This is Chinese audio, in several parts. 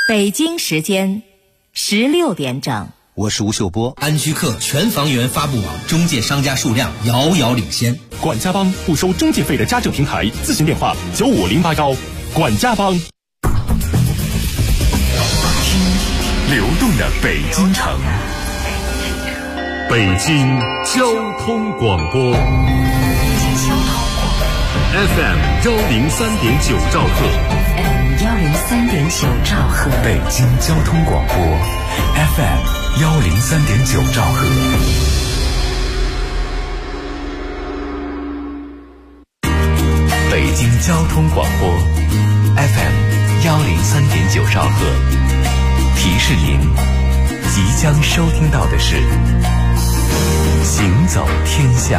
北京时间16点整。 我是吴秀波。 安居客全房源发布网中介商家数量遥遥领先。 管家帮不收中介费的家政平台，咨询电话95081。管家帮。听流动的北京城，北京交通广播 FM 103.9兆赫 103.9兆赫， 北京交通广播 FM 103.9兆赫。北京交通广播 FM 103.9兆赫，提示您即将收听到的是行走天下。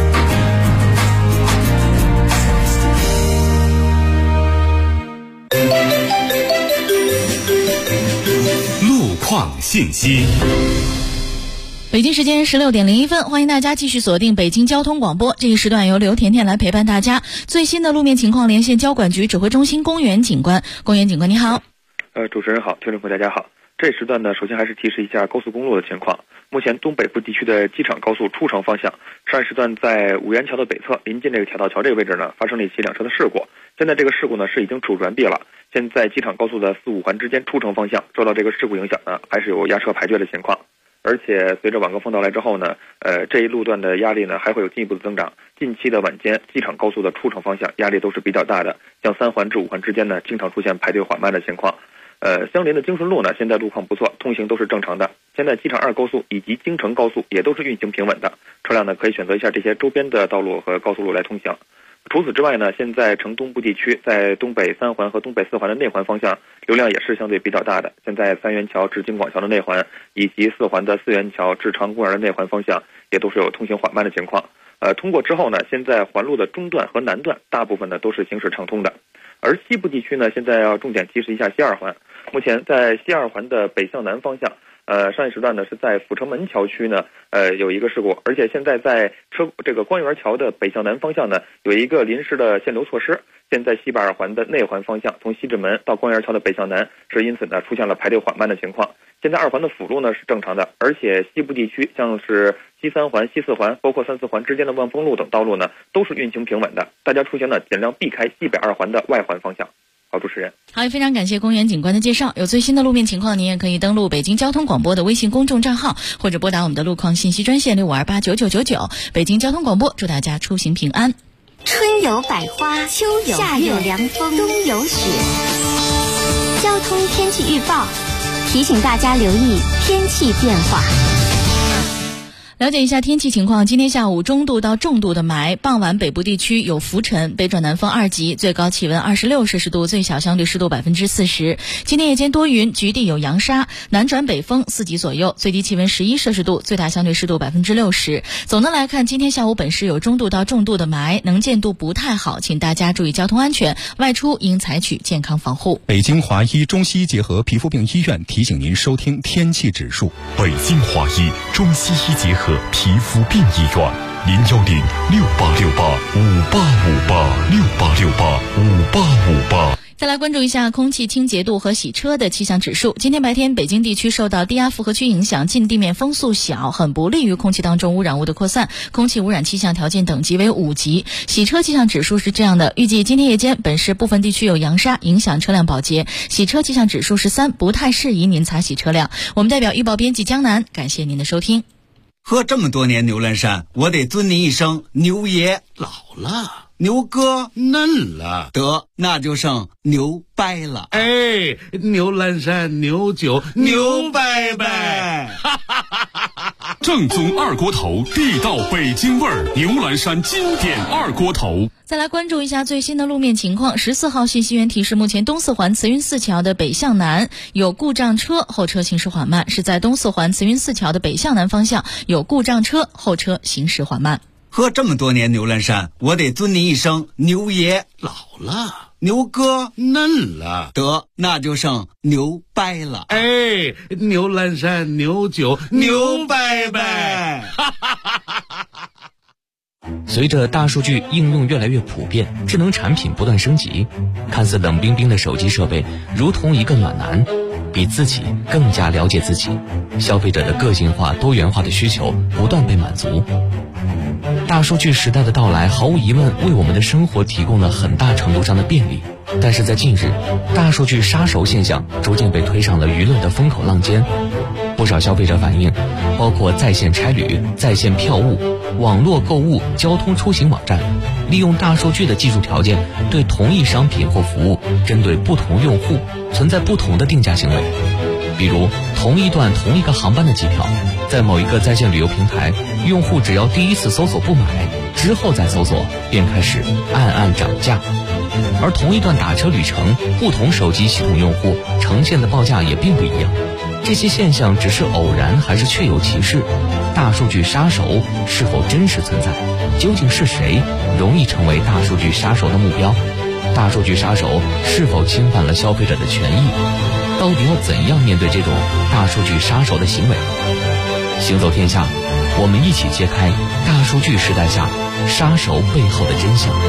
路况信息。 北京时间16:01，欢迎大家继续锁定北京交通广播。这一时段由刘甜甜来陪伴大家。最新的路面情况连线交管局指挥中心公园警官。公园警官你好。 主持人好，听众朋友大家好。这一时段呢，首先还是提示一下高速公路的情况。目前东北部地区的机场高速出城方向，上一时段在五元桥的北侧，临近这个铁道桥这个位置呢，发生了一起两车的事故。现在这个事故呢是已经处置完毕了。现在机场高速的4、5环之间出城方向受到这个事故影响呢，还是有压车排队的情况。而且随着晚高峰到来之后呢，这一路段的压力呢还会有进一步的增长。近期的晚间，机场高速的出城方向压力都是比较大的，像3环至5环之间呢，经常出现排队缓慢的情况。相邻的京顺路呢，现在路况不错，通行都是正常的。现在机场2高速以及京承高速也都是运行平稳的，车辆呢可以选择一下这些周边的道路和高速路来通行。除此之外呢，现在城东部地区在东北3环和东北4环的内环方向流量也是相对比较大的。现在3元桥至京广桥的内环以及4环的4元桥至长公园的内环方向也都是有通行缓慢的情况。通过之后呢，现在环路的中段和南段大部分呢都是行驶畅通的。而西部地区呢，现在要重点提示一下西2环。目前在西2环的北向南方向，上一时段呢是在阜成门桥区呢，有一个事故，而且现在在这个官园桥的北向南方向呢，有一个临时的限流措施。现在西2环的内环方向，从西直门到官园桥的北向南，是因此呢出现了排队缓慢的情况。现在2环的辅路呢是正常的，而且西部地区像是西3环、西4环，包括3、4环之间的望风路等道路呢，都是运行平稳的。大家出行呢尽量避开西北2环的外环方向。好，主持人。 好，非常感谢公园警官的介绍。有最新的路面情况，您也可以登录北京交通广播的微信公众账号，或者拨打我们的路况信息专线65289999。北京交通广播，祝大家出行平安。 春有百花，秋有夏有凉风，冬有雪。交通天气预报提醒大家留意天气变化。 了解一下天气情况，今天下午中度到重度的霾，傍晚北部地区有浮尘，北转南风2级，最高气温26摄氏度，最小相对湿度40%。今天夜间多云，局地有扬沙，南转北风4级左右，最低气温11摄氏度，最大相对湿度60%。总的来看，今天下午本市有中度到重度的霾，能见度不太好，请大家注意交通安全，外出应采取健康防护。 北京华医中西医结合皮肤病医院提醒您收听天气指数。北京华医中西医结合皮肤病医院，0106858586858 再来关注一下空气清洁度和洗车的气象指数。今天白天，北京地区受到低压复合区影响，近地面风速小，很不利于空气当中污染物的扩散，空气污染气象条件等级为5级。洗车气象指数是这样的，预计今天夜间本市部分地区有扬沙，影响车辆保洁，洗车气象指数是3，不太适宜您擦洗车辆。我们代表预报编辑江南，感谢您的收听。 喝这么多年牛栏山，我得尊您一声牛爷。 老了， 牛哥嫩了， 得那就剩牛掰了。 哎，牛栏山牛酒牛掰掰， 正宗二锅头，地道北京味儿，牛栏山经典二锅头。 再来关注一下最新的路面情况。14号信息源提示，目前东4环慈云寺桥的北向南有故障车，后车行驶缓慢，是在东4环慈云寺桥的北向南方向有故障车，后车行驶缓慢。 喝这么多年牛栏山，我得尊您一声牛爷。 老了， 牛哥嫩了， 得那就剩牛掰了。 哎，牛栏山牛酒牛掰掰。 随着大数据应用越来越普遍，智能产品不断升级，看似冷冰冰的手机设备如同一个暖男， 比自己更加了解自己，消费者的个性化、多元化的需求不断被满足。大数据时代的到来，毫无疑问为我们的生活提供了很大程度上的便利。但是在近日，大数据杀熟现象逐渐被推上了舆论的风口浪尖。不少消费者反映，包括在线差旅、在线票务、网络购物、交通出行网站，利用大数据的技术条件，对同一商品或服务，针对不同用户存在不同的定价行为。比如同一段同一个航班的机票，在某一个在线旅游平台，用户只要第一次搜索不买，之后再搜索便开始暗暗涨价。而同一段打车旅程，不同手机系统用户呈现的报价也并不一样。这些现象只是偶然还是确有其事？大数据杀手是否真实存在？究竟是谁容易成为大数据杀手的目标？大数据杀手是否侵犯了消费者的权益？到底要怎样面对这种大数据杀手的行为？行走天下，我们一起揭开大数据时代下杀手背后的真相。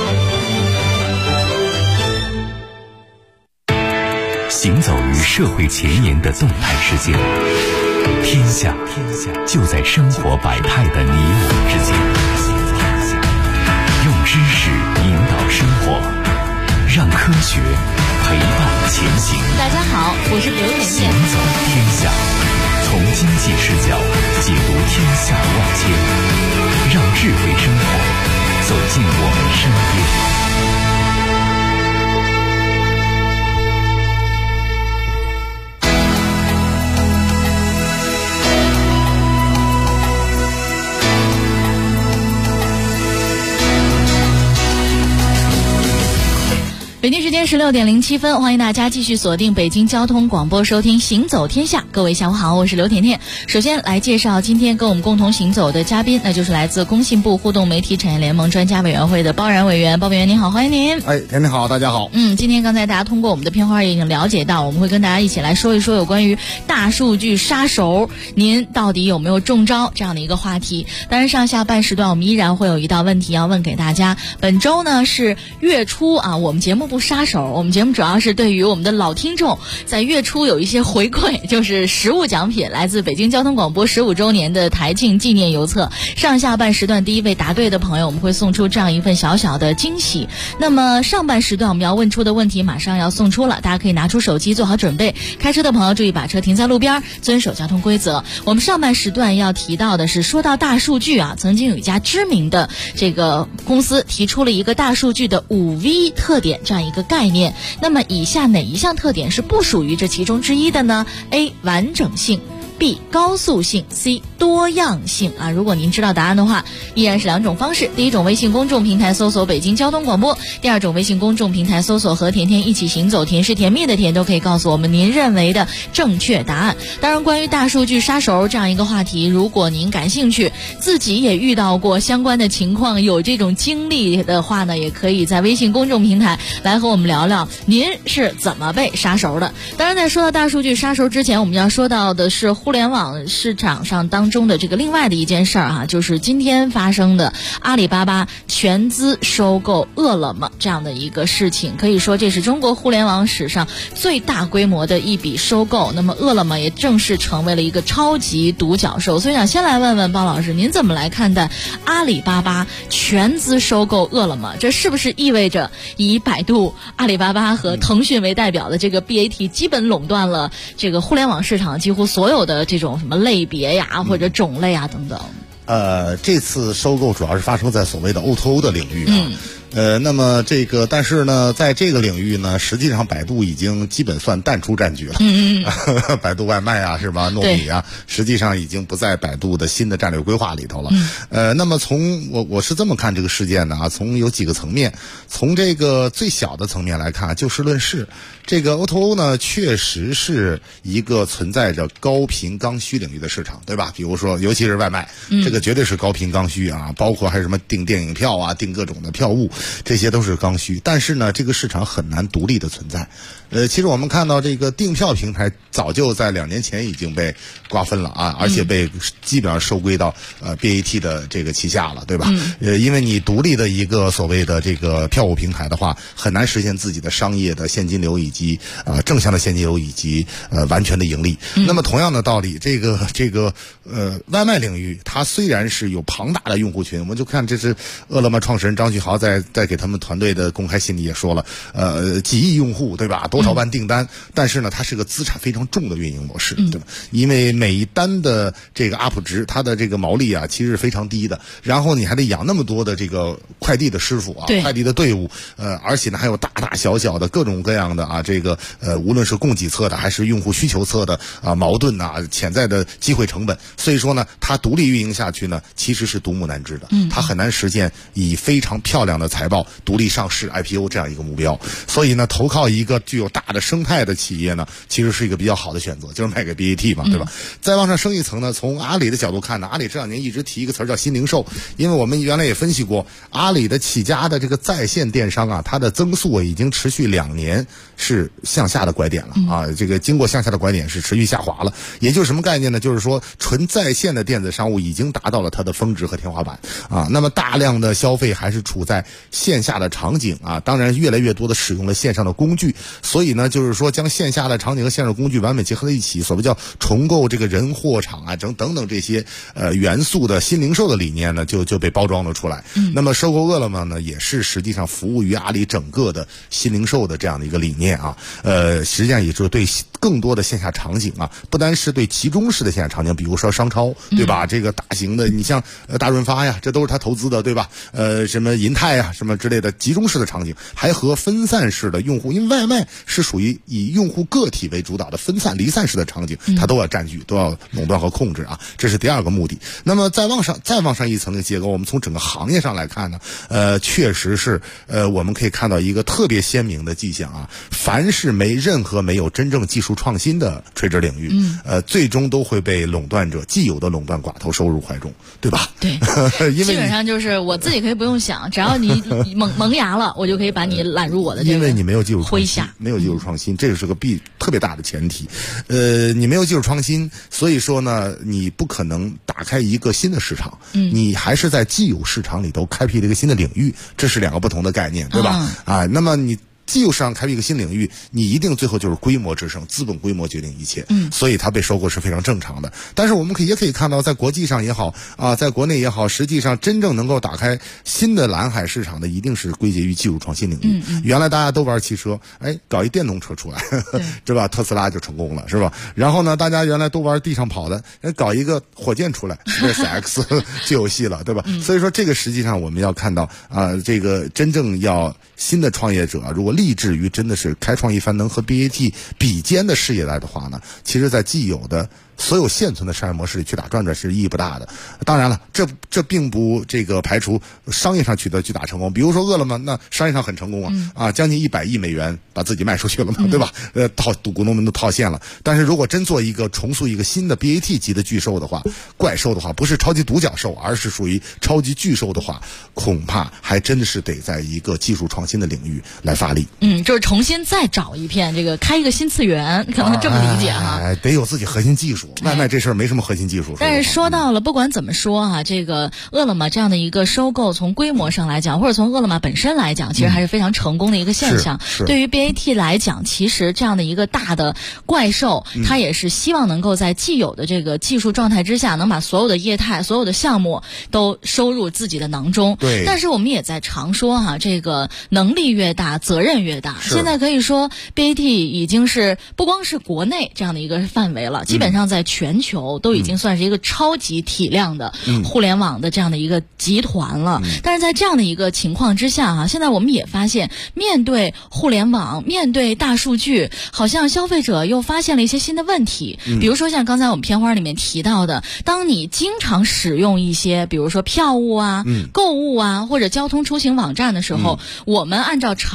行走于社会前沿的动态世界，天下就在生活百态的你我之间。用知识引导生活，让科学陪伴前行。 大家好，我是刘甜甜。 行走天下，从经济视角解读天下万千，让智慧生活走进我们身边。 北京时间16点07分，欢迎大家继续锁定北京交通广播收听行走天下。各位下午好，我是刘甜甜。首先来介绍今天跟我们共同行走的嘉宾，那就是来自工信部互动媒体产业联盟专家委员会的包然委员。包委员您好，欢迎您。 甜甜好，大家好。 今天刚才大家通过我们的片花也已经了解到，我们会跟大家一起来说一说有关于大数据杀手，您到底有没有中招这样的一个话题。当然上下半时段我们依然会有一道问题要问给大家。本周呢是月初啊，我们节目不杀手，我们节目主要是对于我们的老听众在月初有一些回馈，就是实物奖品，来自北京交通广播15周年的台庆纪念邮册。上下半时段第一位答对的朋友，我们会送出这样一份小小的惊喜。那么上半时段我们要问出的问题马上要送出了，大家可以拿出手机做好准备。开车的朋友注意把车停在路边，遵守交通规则。我们上半时段要提到的是，说到大数据啊，曾经有一家知名的这个公司提出了一个大数据的5V 特点这样一个概念。那么以下哪一项特点是不属于这其中之一的呢？ A 完整性， B 高速性， C 多样性啊。如果您知道答案的话，依然是两种方式。第一种微信公众平台搜索北京交通广播，第二种微信公众平台搜索和甜甜一起行走，甜是甜蜜的甜，都可以告诉我们您认为的正确答案。当然关于大数据杀手这样一个话题，如果您感兴趣，自己也遇到过相关的情况，有这种经历的话呢，也可以在微信公众平台来和我们聊聊您是怎么被杀熟的。当然在说到大数据杀熟之前，我们要说到的是互联网市场上当中的这个另外的一件事儿啊，就是今天发生的阿里巴巴全资收购饿了么这样的一个事情。可以说这是中国互联网史上最大规模的一笔收购，那么饿了么也正式成为了一个超级独角兽。所以想先来问问包老师，您怎么来看待阿里巴巴全资收购饿了么？这是不是意味着以百度、阿里巴巴和腾讯为代表的这个 BAT 基本垄断了这个互联网市场几乎所有的这种什么类别呀或者种类啊等等？ 这次收购主要是发生在所谓的 O2O 的领域啊。那么但是呢，在这个领域呢，实际上百度已经基本算淡出战局了。百度外卖啊，是吧？糯米啊，实际上已经不在百度的新的战略规划里头了。那么从我是这么看这个事件的啊，从有几个层面，从这个最小的层面来看，就事论事，这个 O2O 呢，确实是一个存在着高频刚需领域的市场，对吧？比如说，尤其是外卖，这个绝对是高频刚需啊，包括还有什么订电影票啊，订各种的票务。 这些都是刚需。但是呢，这个市场很难独立的存在。其实我们看到这个订票平台早就在2年前已经被瓜分了啊，而且被基本上收归到BAT 的这个旗下了，对吧？因为你独立的一个所谓的这个票务平台的话，很难实现自己的商业的现金流以及正向的现金流以及完全的盈利。那么同样的道理，这个外卖领域，它虽然是有庞大的用户群，我们就看这是饿了么创始人张旭豪在给他们团队的公开信里也说了，几亿用户，对吧？多少万订单，但是呢，它是个资产非常重的运营模式，对吧？因为每一单的这个 UP 值，它的这个毛利啊，其实是非常低的。然后你还得养那么多的这个快递的师傅啊，快递的队伍，而且呢还有大大小小的各种各样的啊，这个无论是供给侧的还是用户需求侧的啊矛盾啊，潜在的机会成本。所以说呢，它独立运营下去呢，其实是独木难支的，它很难实现以非常漂亮的财报独立上市 IPO 这样一个目标。所以呢，投靠一个具有大的生态的企业呢，其实是一个比较好的选择，就是卖给 BAT 嘛，对吧？再往上升一层呢，从阿里的角度看呢，阿里这2年一直提一个词儿叫新零售，因为我们原来也分析过，阿里的起家的这个在线电商啊，它的增速已经持续2年是向下的拐点了啊，这个经过向下的拐点是持续下滑了。也就是什么概念呢？就是说纯在线的电子商务已经达到了它的峰值和天花板啊。那么大量的消费还是处在线下的场景啊，当然越来越多的使用了线上的工具，所以呢，就是说将线下的场景和线上工具完美结合在一起，所谓叫重构这个人货场啊等等这些元素的新零售的理念呢，就被包装了出来。那么收购饿了么呢，也是实际上服务于阿里整个的新零售的这样的一个理念啊。实际上也就是对更多的线下场景啊，不单是对集中式的线下场景，比如说商超，对吧？这个大型的，你像大润发呀，这都是他投资的，对吧？什么银泰呀，什么之类的集中式的场景，还和分散式的用户，因为外卖是属于以用户个体为主导的分散离散式的场景，它都要占据，都要垄断和控制啊，这是第二个目的。那么再往上一层的结构，我们从整个行业上来看呢，确实是我们可以看到一个特别鲜明的迹象啊，凡是任何没有真正技术创新的垂直领域，最终都会被垄断者既有的垄断寡头收入怀中，对吧？ 对，因为基本上就是我自己可以不用想，只要你萌芽了，我就可以把你揽入我的这个麾下。 因为你没有技术创新，没有技术创新，这个是个特别大的前提。你没有技术创新，所以说呢，你不可能打开一个新的市场，你还是在既有市场里头开辟了一个新的领域，这是2个不同的概念，对吧？那么你既有市场开辟一个新领域，你一定最后就是规模制胜，资本规模决定一切。所以它被收购是非常正常的。但是我们也可以看到，在国际上也好啊，在国内也好，实际上真正能够打开新的蓝海市场的，一定是归结于技术创新领域。原来大家都玩汽车，搞一电动车出来，对吧？特斯拉就成功了，是吧？然后呢，大家原来都玩地上跑的，搞一个火箭出来 ，SpaceX 就有戏了，对吧？所以说这个实际上我们要看到这个真正要新的创业者如果立志于真的是开创一番能和 BAT 比肩的事业来的话呢，其实在既有的所有现存的商业模式里去打转转是意义不大的。当然了，这并不排除商业上取得巨大成功。比如说饿了么，那商业上很成功啊，将近100亿美元把自己卖出去了嘛，对吧？股东们都套现了。但是如果真做重塑一个新的 BAT 级的巨兽的话，怪兽的话，不是超级独角兽，而是属于超级巨兽的话，恐怕还真的是得在一个技术创新的领域来发力。 就是重新再找一片开一个新次元，可能这么理解哈。 得有自己核心技术。外卖这事儿没什么核心技术， 但是说到了，不管怎么说这个饿了么这样的一个收购，从规模上来讲，或者从饿了么本身来讲，其实还是非常成功的一个现象。对于 BAT 来讲，其实这样的一个大的怪兽，它也是希望能够在既有的这个技术状态之下，能把所有的业态、所有的项目都收入自己的囊中。 对。 但是我们也在常说这个能力越大，责任越大。现在可以说 BAT 已经是不光是国内这样的一个范围了，基本上在全球都已经算是一个超级体量的互联网的这样的一个集团了。但是在这样的一个情况之下现在我们也发现，面对互联网，面对大数据，好像消费者又发现了一些新的问题。比如说像刚才我们片花里面提到的，当你经常使用一些比如说票务购物或者交通出行网站的时候，我们按照常规的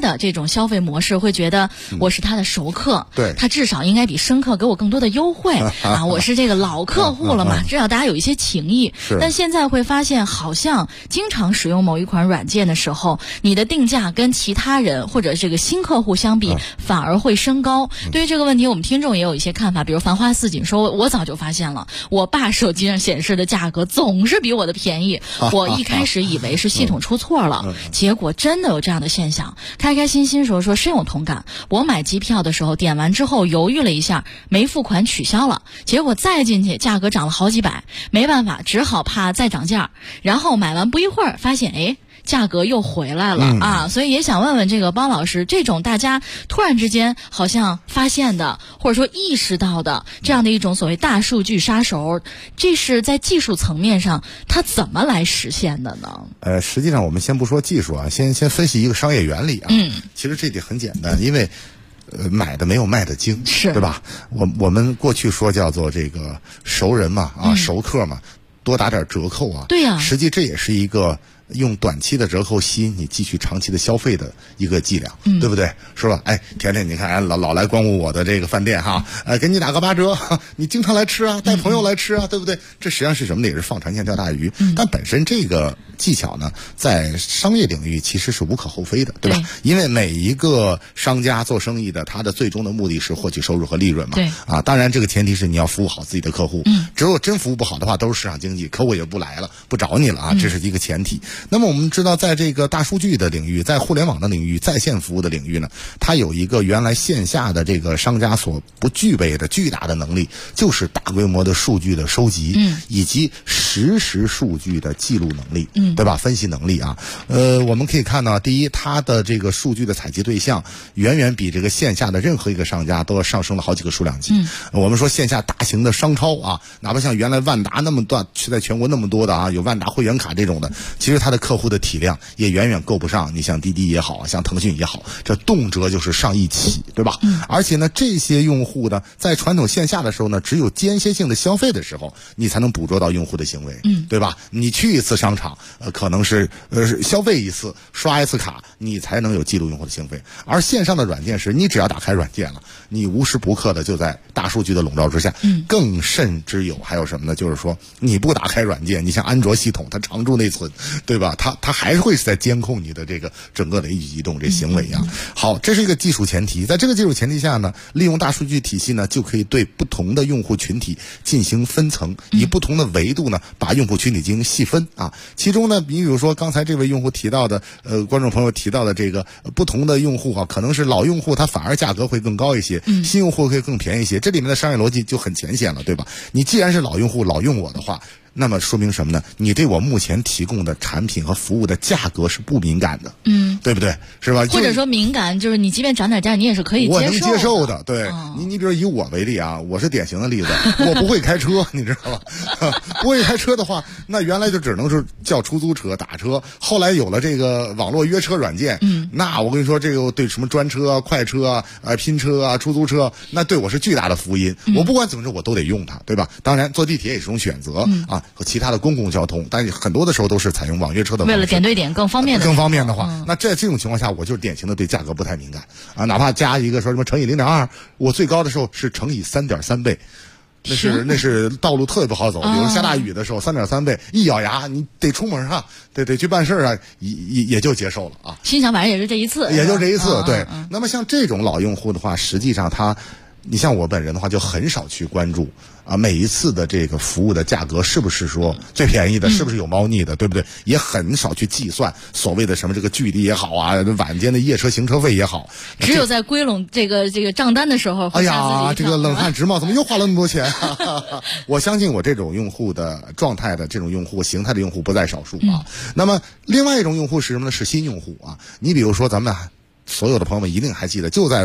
的这种消费模式，会觉得我是他的熟客， 对， 他至少应该比生客给我更多的优惠啊，我是这个老客户了嘛，至少大家有一些情谊。但现在会发现，好像经常使用某一款软件的时候，你的定价跟其他人或者这个新客户相比，反而会升高。对于这个问题，我们听众也有一些看法，比如繁花似锦说，我早就发现了，我爸手机上显示的价格总是比我的便宜，我一开始以为是系统出错了，结果真的有这样的现象。开开心心说深有同感，我买机票的时候点完之后犹豫了一下，没付款取消了，结果再进去价格涨了好几百，没办法，只好怕再涨价，然后买完不一会儿发现价格又回来了啊，所以也想问问这个包老师，这种大家突然之间好像发现的，或者说意识到的这样的一种所谓大数据杀手，这是在技术层面上它怎么来实现的呢？ 实际上我们先不说技术啊，先分析一个商业原理啊。其实这点很简单，因为买的没有卖的精， 是对吧？我们过去说叫做这个熟人嘛，熟客嘛，多打点折扣啊。 对呀， 实际这也是一个用短期的折扣吸引你继续长期的消费的一个伎俩，对不对？是吧？甜甜，你看老来光顾我的这个饭店哈，给你打个8折，你经常来吃啊，带朋友来吃啊，对不对？这实际上是什么呢？也是放长线钓大鱼。但本身这个技巧呢，在商业领域其实是无可厚非的，对吧？因为每一个商家做生意的，他的最终的目的是获取收入和利润嘛。 对啊，当然这个前提是你要服务好自己的客户。只有真服务不好的话，都是市场经济，客户也不来了，不找你了啊，这是一个前提。那么我们知道，在这个大数据的领域，在互联网的领域，在线服务的领域呢，它有一个原来线下的这个商家所不具备的巨大的能力，就是大规模的数据的收集，以及实时数据的记录能力，对吧？分析能力啊，我们可以看到，第一，它的这个数据的采集对象远远比这个线下的任何一个商家都要上升了好几个数量级。我们说线下大型的商超啊，哪怕像原来万达那么大，在全国那么多的啊，有万达会员卡这种的，其实它的客户的体量也远远够不上你像滴滴也好，像腾讯也好，这动辄就是上亿起，对吧？而且呢，这些用户呢，在传统线下的时候呢，只有间歇性的消费的时候，你才能捕捉到用户的行为，对吧？你去一次商场，可能是消费一次，刷一次卡，你才能有记录用户的行为。而线上的软件是，你只要打开软件了，你无时不刻的就在大数据的笼罩之下。更甚之有，还有什么呢？就是说，你不打开软件，你像安卓系统，它常驻内存，对吧？它还是会在监控你的这个整个的一举一动这行为啊。好，这是一个技术前提，在这个技术前提下呢，利用大数据体系呢，就可以对不同的用户群体进行分层，以不同的维度呢，把用户群体进行细分啊。其中呢，你比如说刚才这位用户提到的，观众朋友提到的这个不同的用户啊，可能是老用户他反而价格会更高一些，新用户会更便宜一些，这里面的商业逻辑就很浅显了，对吧？你既然是老用户老用我的话，那么说明什么呢？你对我目前提供的产品和服务的价格是不敏感的，对不对？是吧？ 或者说敏感，就是你即便涨点价，你也是可以接受的。 我能接受的，对。你比如以我为例啊，我是典型的例子，我不会开车，你知道吧？不会开车的话，那原来就只能是叫出租车、打车，后来有了这个网络约车软件，那我跟你说，这个对什么专车啊、快车啊、拼车啊、出租车，那对我是巨大的福音。我不管怎么着，我都得用它，对吧？当然，坐地铁也是种选择啊。和其他的公共交通，但是很多的时候都是采用网约车的方式， 为了点对点更方便的话，那这种情况下，我就是典型的对价格不太敏感啊，哪怕加一个说什么乘以0.2，我最高的时候是乘以3.3倍。那是道路特别不好走，比如下大雨的时候，3.3倍，一咬牙你得出门啊，得去办事啊，也就接受了啊。 心想反正也是这一次， 也就这一次，对。那么像这种老用户的话，实际上你像我本人的话，就很少去关注啊，每一次的这个服务的价格是不是说最便宜的，是不是有猫腻的，对不对？也很少去计算所谓的什么这个距离也好啊，晚间的夜车行车费也好， 只有在归拢这个账单的时候， 哎呀，这个冷汗直冒，怎么又花了那么多钱？我相信我这种用户的状态的这种用户形态的用户不在少数啊。那么另外一种用户是什么呢？是新用户啊。你比如说咱们所有的朋友们一定还记得，就在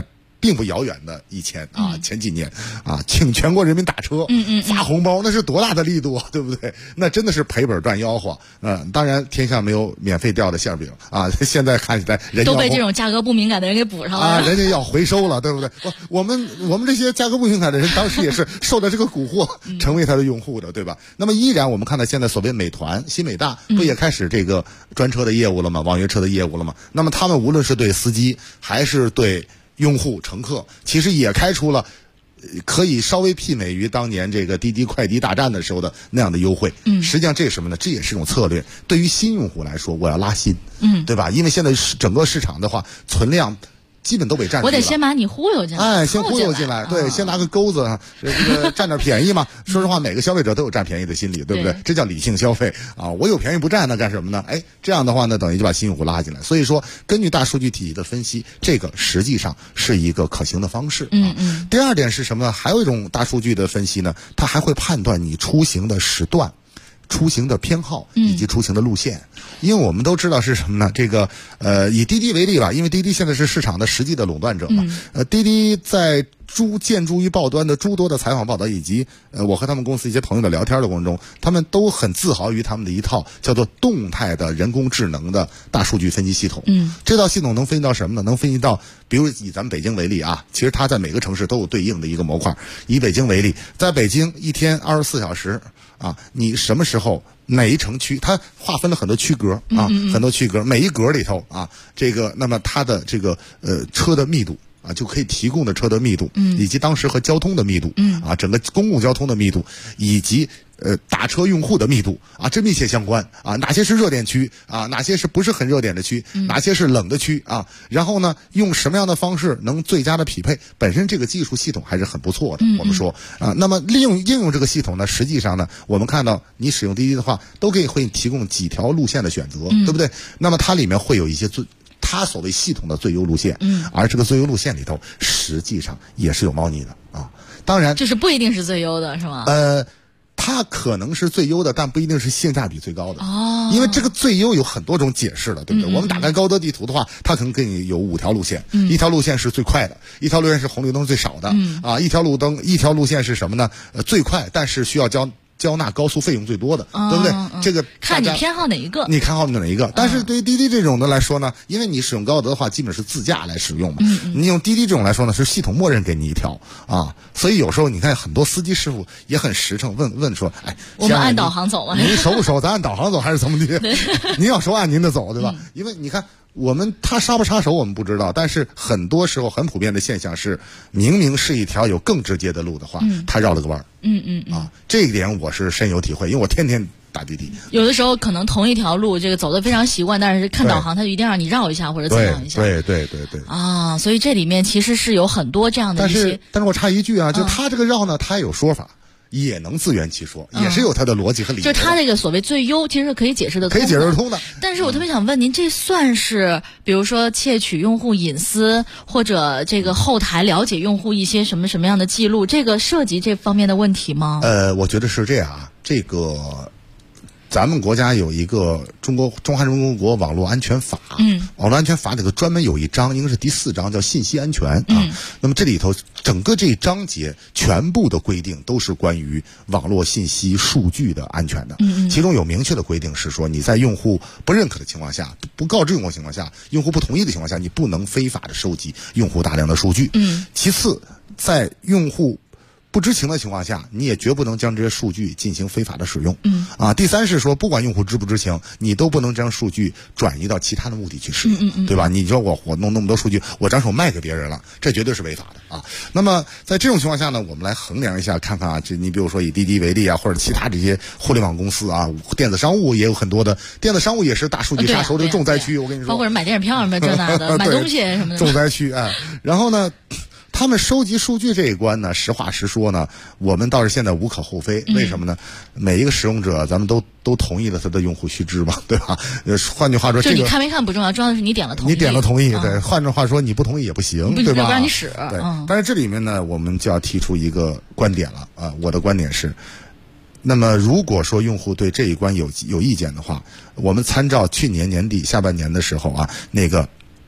并不遥远的以前啊，前几年啊，请全国人民打车，发红包，那是多大的力度，对不对？那真的是赔本赚吆喝。当然天下没有免费掉的馅饼啊，现在看起来人都被这种价格不敏感的人给补上了啊，人家要回收了，对不对？我们这些价格不敏感的人，当时也是受到这个蛊惑，成为他的用户的，对吧？那么依然我们看到现在所谓美团、新美大不也开始这个专车的业务了吗？网约车的业务了吗？那么他们无论是对司机还是对用户乘客，其实也开出了可以稍微媲美于当年这个滴滴快滴大战的时候的那样的优惠。实际上这是什么呢？这也是一种策略。对于新用户来说，我要拉新，对吧？因为现在整个市场的话，存量基本都被占据了。 我得先把你忽悠进来， 先忽悠进来，对，先拿个钩子，这个占点便宜嘛。说实话，每个消费者都有占便宜的心理，对不对？这叫理性消费啊！我有便宜不占，那干什么呢？这样的话呢，等于就把新用户拉进来。所以说，根据大数据体系的分析，这个实际上是一个可行的方式啊。第二点是什么呢？还有一种大数据的分析呢，它还会判断你出行的时段、出行的偏好以及出行的路线。因为我们都知道是什么呢？这个以滴滴为例吧，因为滴滴现在是市场的实际的垄断者嘛。滴滴在建筑于报端的诸多的采访报道，以及我和他们公司一些朋友的聊天的过程中，他们都很自豪于他们的一套叫做动态的人工智能的大数据分析系统。这套系统能分析到什么呢？能分析到，比如以咱们北京为例啊，其实它在每个城市都有对应的一个模块。以北京为例，在北京一天24小时啊，你什么时候哪一城区，它划分了很多区隔啊，很多区隔，每一格里头啊，这个那么它的这个车的密度啊，就可以提供的车的密度，以及当时和交通的密度，啊，整个公共交通的密度，以及打车用户的密度啊，这密切相关啊，哪些是热点区啊，哪些是不是很热点的区，哪些是冷的区啊，然后呢，用什么样的方式能最佳的匹配？本身这个技术系统还是很不错的，我们说啊，那么应用这个系统呢，实际上呢，我们看到你使用滴滴的话，都会提供几条路线的选择，对不对？那么它里面会有一些它所谓系统的最优路线，而这个最优路线里头，实际上也是有猫腻的啊。当然， 就是不一定是最优的，是吗？ 它可能是最优的，但不一定是性价比最高的哦。因为这个最优有很多种解释的，对不对？我们打开高德地图的话，它可能给你有5条路线，一条路线是最快的，一条路线是红绿灯最少的，啊，一条路线是什么呢？最快，但是需要交纳高速费用最多的，对不对？这个看你偏好哪一个， 你看好哪一个？但是对于滴滴这种的来说呢，因为你使用高德的话，基本是自驾来使用嘛。你用滴滴这种来说呢，是系统默认给你一条啊，所以有时候你看很多司机师傅也很实诚，问说， 我们按导航走吗？ 您熟不熟？咱按导航走还是怎么的？您要熟按您的走，对吧？因为你看。他杀不杀手我们不知道，但是很多时候很普遍的现象是，明明是一条有更直接的路的话，他绕了个弯儿。啊，这一点我是深有体会，因为我天天打滴滴。 有的时候可能同一条路，这个走得非常习惯，但是看导航，他就一定让你绕一下或者怎样一下。 对。 啊，所以这里面其实是有很多这样的一些。 但是我插一句啊，就他这个绕呢，他也有说法。也能自圆其说，也是有它的逻辑和理由。 就是它这个所谓最优，其实是可以解释得通的。但是我特别想问您，这算是比如说窃取用户隐私，或者这个后台了解用户一些什么样的记录，这个涉及这方面的问题吗？ 我觉得是这样啊，这个。咱们国家有一个中华人民共和国网络安全法，网络安全法里头专门有一章，应该是第4章，叫信息安全啊。那么这里头整个这一章节全部的规定都是关于网络信息数据的安全的。其中有明确的规定是说，你在用户不认可的情况下，不告知用户情况下，用户不同意的情况下，你不能非法的收集用户大量的数据。其次，在用户不知情的情况下，你也绝不能将这些数据进行非法的使用。第三是说，不管用户知不知情，你都不能将数据转移到其他的目的去使用，对吧？你说我弄那么多数据，我转手卖给别人了，这绝对是违法的啊。那么在这种情况下呢，我们来衡量一下，看看啊，你比如说以滴滴为例啊，或者其他这些互联网公司啊，电子商务也有很多的，电子商务也是大数据杀手的重灾区。我跟你说， 包括人买电影票什么这那的，买东西什么的， 重灾区。然后呢？他们收集数据这一关呢，实话实说呢，我们倒是现在无可厚非。为什么呢？每一个使用者，咱们都同意了他的用户须知嘛，对吧？换句话说， 就你看没看不重要，重要的是你点了同意。 你点了同意，对。换句话说，你不同意也不行，对吧？ 不让你使。 对。但是这里面呢，我们就要提出一个观点了啊。我的观点是，那么如果说用户对这一关有意见的话，我们参照去年年底下半年的时候啊，那个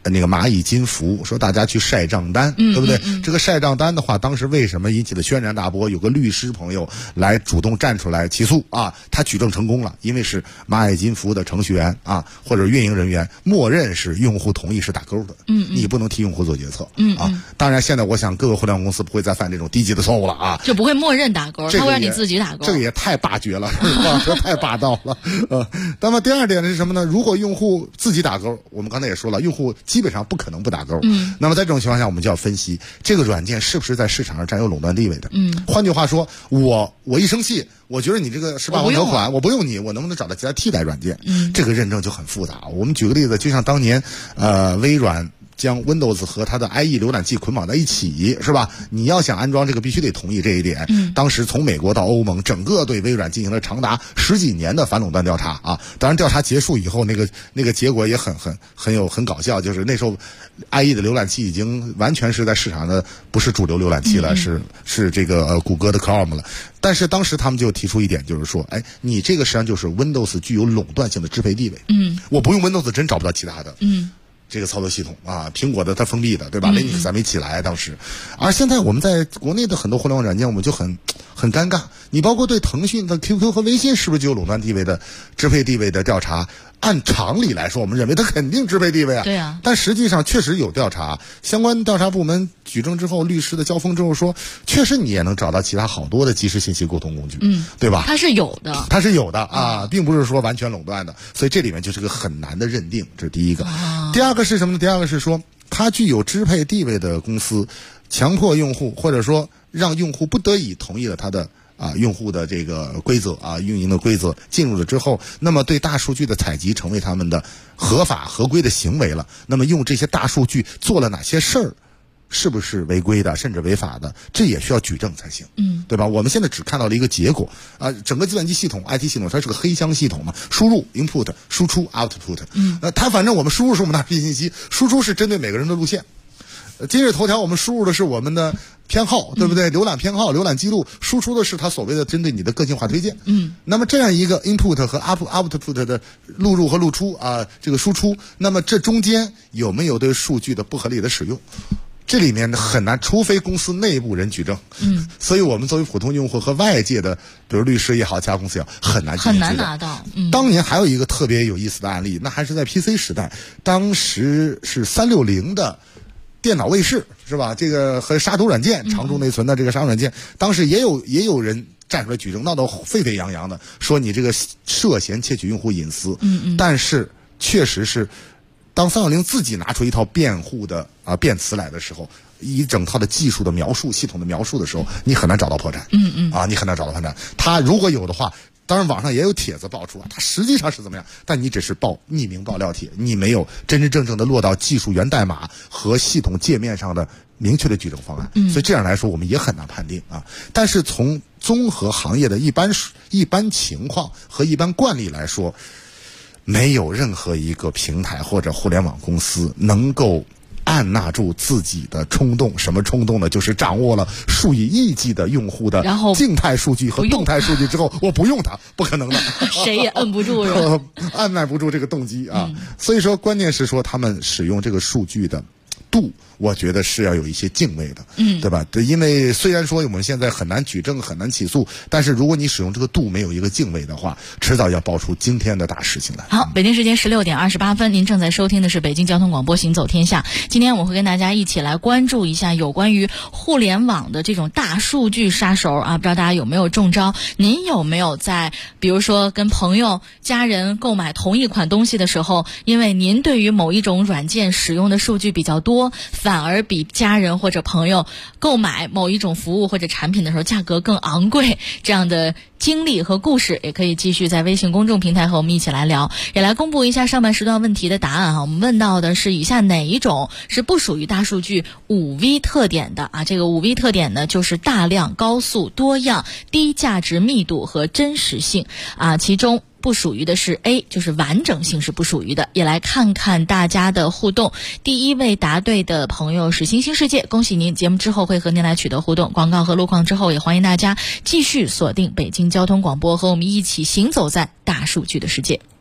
那个蚂蚁金服，说大家去晒账单，对不对？这个晒账单的话，当时为什么引起了轩然大波？有个律师朋友来主动站出来起诉啊，他举证成功了，因为是蚂蚁金服的程序员啊或者运营人员默认是用户同意是打勾的，你不能替用户做决策，当然现在我想各个互联网公司不会再犯这种低级的错误了啊， 就不会默认打勾，他会让你自己打勾， 这个也太霸绝了，是吧？这太霸道了。那么第二点是什么呢？如果用户自己打勾，我们刚才也说了，用户基本上不可能不打勾。那么在这种情况下，我们就要分析这个软件是不是在市场上占有垄断地位的。换句话说，我一生气，我觉得你这个18万条款我不用你，我能不能找到其他替代软件？这个认证就很复杂。我们举个例子，就像当年微软将 Windows 和它的 IE 浏览器捆绑在一起，是吧？你要想安装这个必须得同意这一点。当时从美国到欧盟，整个对微软进行了长达10几年的反垄断调查啊。当然调查结束以后，那个结果也很搞笑，就是那时候 IE 的浏览器已经完全是在市场的不是主流浏览器了，是这个谷歌的 Chrome 了。但是当时他们就提出一点，就是说，你这个实际上就是 Windows 具有垄断性的支配地位。我不用 Windows 真找不到其他的。这个操作系统啊，苹果的它封闭的，对吧？Linux 还没起来当时，而现在我们在国内的很多互联网软件，我们就很尴尬。你包括对腾讯的 QQ 和微信是不是具有垄断地位的支配地位的调查？按常理来说，我们认为它肯定支配地位啊。 对啊。 但实际上确实有调查，相关调查部门举证之后，律师的交锋之后说，确实你也能找到其他好多的即时信息沟通工具，对吧？ 它是有的啊，并不是说完全垄断的，所以这里面就是个很难的认定，这是第一个。第二个是什么呢？第二个是说，它具有支配地位的公司，强迫用户或者说让用户不得已同意了它的用户的这个规则运营的规则进入了之后，那么对大数据的采集成为他们的合法合规的行为了。那么用这些大数据做了哪些事儿，是不是违规的甚至违法的，这也需要举证才行，对吧？我们现在只看到了一个结果整个计算机系统 IT 系统它是个黑箱系统嘛，输入 input 输出 output，它反正我们输入是我们大数据信息，输出是针对每个人的路线。今日头条我们输入的是我们的偏好，对不对？浏览偏好、浏览记录，输出的是它所谓的针对你的个性化推荐。那么这样一个 input 和 output 的录入和露出这个输出，那么这中间有没有对数据的不合理的使用？这里面很难，除非公司内部人举证。所以我们作为普通用户和外界的，比如律师也好，其他公司也好，很难拿到。 当年还有一个特别有意思的案例，那还是在 PC 时代，当时是360的电脑卫士，是吧？这个和杀毒软件常驻内存的这个杀毒软件，当时也有人站出来举证，闹得沸沸扬扬的，说你这个涉嫌窃取用户隐私。但是确实是，当360自己拿出一套辩护的辩词来的时候，一整套的技术的描述、系统的描述的时候，你很难找到破绽。你很难找到破绽。他如果有的话，当然网上也有帖子爆出它实际上是怎么样，但你只是匿名爆料帖，你没有真真正正的落到技术源代码和系统界面上的明确的举证方案。所以这样来说，我们也很难判定但是从综合行业的一般情况和一般惯例来说，没有任何一个平台或者互联网公司能够按捺住自己的冲动。什么冲动呢？就是掌握了数以亿计的用户的静态数据和动态数据之后，我不用它，不可能的。 谁也摁不住是吧？ 按捺不住这个动机所以说关键是说他们使用这个数据的度，我觉得是要有一些敬畏的，对吧？对，因为虽然说我们现在很难举证、很难起诉，但是如果你使用这个度没有一个敬畏的话，迟早要爆出惊天的大事情来。 好，北京时间16点28分，您正在收听的是北京交通广播《行走天下》。今天我会跟大家一起来关注一下有关于互联网的这种大数据杀手不知道大家有没有中招？您有没有在比如说跟朋友、家人购买同一款东西的时候，因为您对于某一种软件使用的数据比较多，反而比家人或者朋友购买某一种服务或者产品的时候价格更昂贵，这样的经历和故事也可以继续在微信公众平台和我们一起来聊，也来公布一下上半时段问题的答案我们问到的是以下哪一种是不属于大数据5V 特点的这个5V 特点呢，就是大量、高速、多样、低价值密度和真实性其中不属于的是 A， 就是完整性是不属于的。也来看看大家的互动。第一位答对的朋友是星星世界，恭喜您！节目之后会和您来取得互动。广告和路况之后，也欢迎大家继续锁定北京交通广播，和我们一起行走在大数据的世界。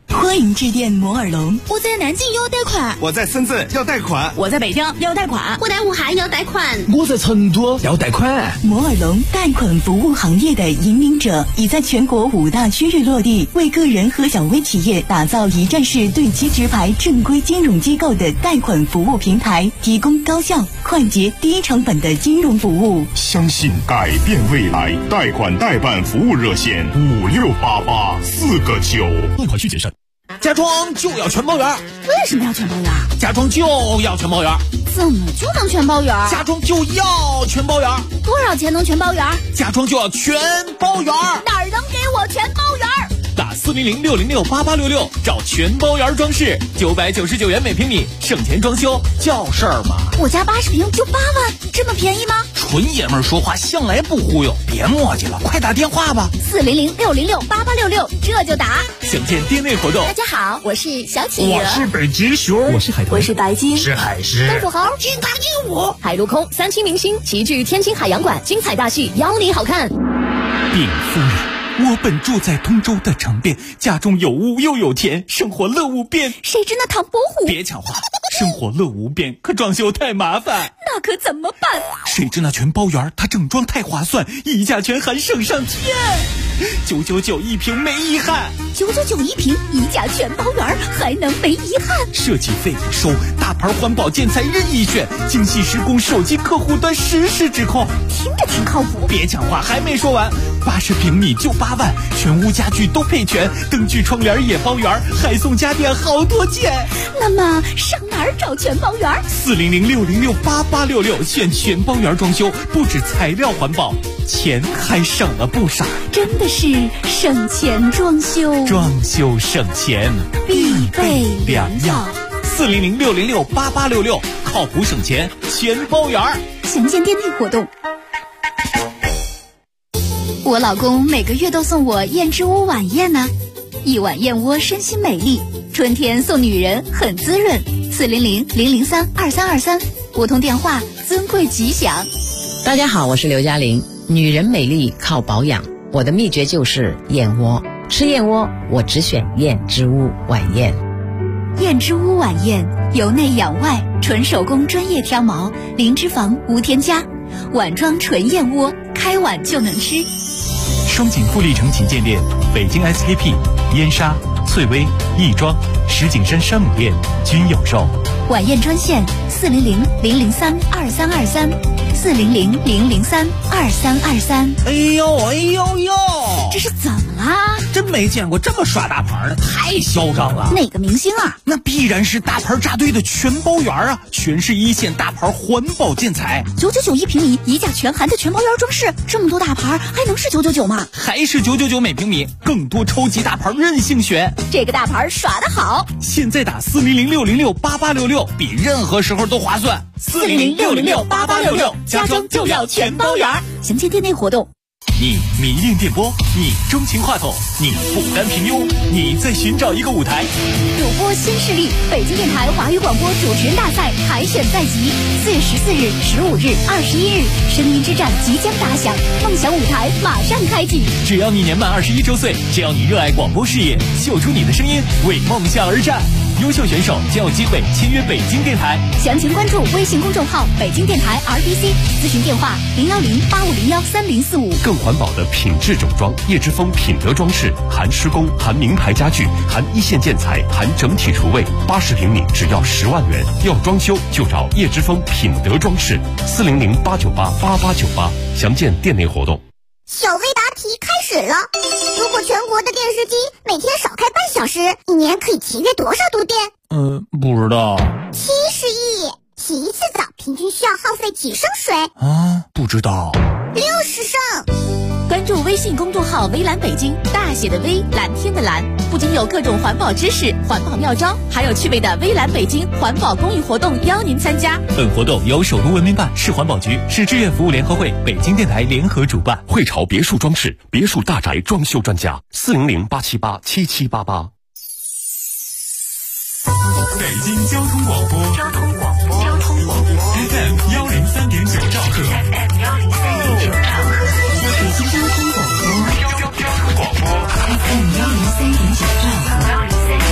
欢迎致电摩尔龙。 我在南京要贷款， 我在深圳要贷款， 我在北京要贷款， 我在武汉要贷款， 我在成都要贷款。 摩尔龙贷款服务行业的引领者，已在全国5大区域落地，为个人和小微企业打造一站式对接直排正规金融机构的贷款服务平台，提供高效、快捷、低成本的金融服务。 相信改变未来，贷款代办服务热线5688，4个9。 贷款需谨慎。家装就要全包圆。 为什么要全包圆？ 家装就要全包圆。 怎么就能全包圆？ 家装就要全包圆。 多少钱能全包圆？ 家装就要全包圆。 哪儿能给我全包圆？ 打400-606-8866找全包圆装饰，999元每平米，省钱装修叫事儿嘛。 我家80平就8万，这么便宜吗？ 纯爷们儿说话向来不忽悠，别磨叽了，快打电话吧。 400-606-8866，这就打。 详见店内活动。 大家好，我是小企鹅， 我是北极熊， 我是海豚， 我是白鲸， 是海狮， 豆腐猴，金刚鹦鹉，海陆空3栖明星齐聚天津海洋馆，精彩大戏邀你好看。 禀夫人，我本住在通州的城边，家中有屋又有田，生活乐无边。 谁知那唐伯虎？ 别抢话，生活乐无边，可装修太麻烦。 那可怎么办？ 谁知那全包圆，它整装太划算，溢价全含省上天，999一平没遗憾。 999一平，溢价全包圆，还能没遗憾？ 设计费不收，大牌环保建材任意选，精细施工，手机客户端实时指控。 听着挺靠谱。 别抢话，还没说完，80平米就8万，全屋家具都配全，灯具窗帘也包圆，还送家电好多件。 那么上哪儿找全包圆 ？400-606-8866，选全包圆装修，不止材料环保，钱还省了不少。 真的是省钱装修， 装修省钱必备良药。 400-606-8866，靠谱省钱全包圆。 详见店内活动。我老公每个月都送我燕之屋晚宴呢，一碗燕窝身心美丽，春天送女人很滋润。400-003-2323，拨通电话，尊贵吉祥。 大家好，我是刘嘉玲。女人美丽靠保养，我的秘诀就是燕窝。吃燕窝，我只选燕之屋晚宴。 燕之屋晚宴，由内养外，纯手工专业挑毛，零脂肪无添加，碗装纯燕窝，开碗就能吃。 双井富力城旗舰店、北京 SKP、燕莎、翠微、亦庄、石景山山姆店均有售。 晚宴专线400-003-2323。400-003-2323。 哎呦哎呦呦， 这是怎么啦？ 真没见过这么耍大牌的，太嚣张了。 哪个明星啊？ 那必然是大牌扎堆的全包圆啊，全是1线大牌环保建材。 999一平米，溢价全含的全包圆装饰，这么多大牌还能是999吗？ 还是999每平米，更多超级大牌任性选。 这个大牌耍得好， 现在打400-606-8866，比任何时候都划算。 400-606-8866，家装就要全包圆。详见店内活动。 你迷恋电波，你钟情话筒，你不甘平庸，你在寻找一个舞台。 主播新势力，北京电台华语广播主持人大赛海选在即，4月14日、15日、21日，声音之战即将打响，梦想舞台马上开启。 只要你年满21周岁，只要你热爱广播事业，秀出你的声音，为梦想而战。优秀选手将有机会签约北京电台。 详情关注微信公众号北京电台 RBC， 咨询电话010-8501-3045。 更环保的品质整装，叶之峰品德装饰，含施工，含名牌家具，含1线建材，含整体厨卫，80平米只要10万元。要装修就找叶之峰品德装饰，400-898-8898。详见店内活动。 小微答题开始了。如果全国的电视机每天少开半小时，一年可以节约多少度电？ 不知道。 70亿。洗一次澡平均需要耗费几升水？ 不知道。 60升。 关注微信公众号微蓝北京，大写的微，蓝天的蓝，不仅有各种环保知识、环保妙招，还有趣味的微蓝北京环保公益活动邀您参加。 本活动由首都文明办、市环保局、市志愿服务联合会、北京电台联合主办。 汇潮别墅装饰，别墅大宅装修专家，400-878-7788。 北京交通广播FM 103.9兆赫，北京交通广播FM 103.9兆赫。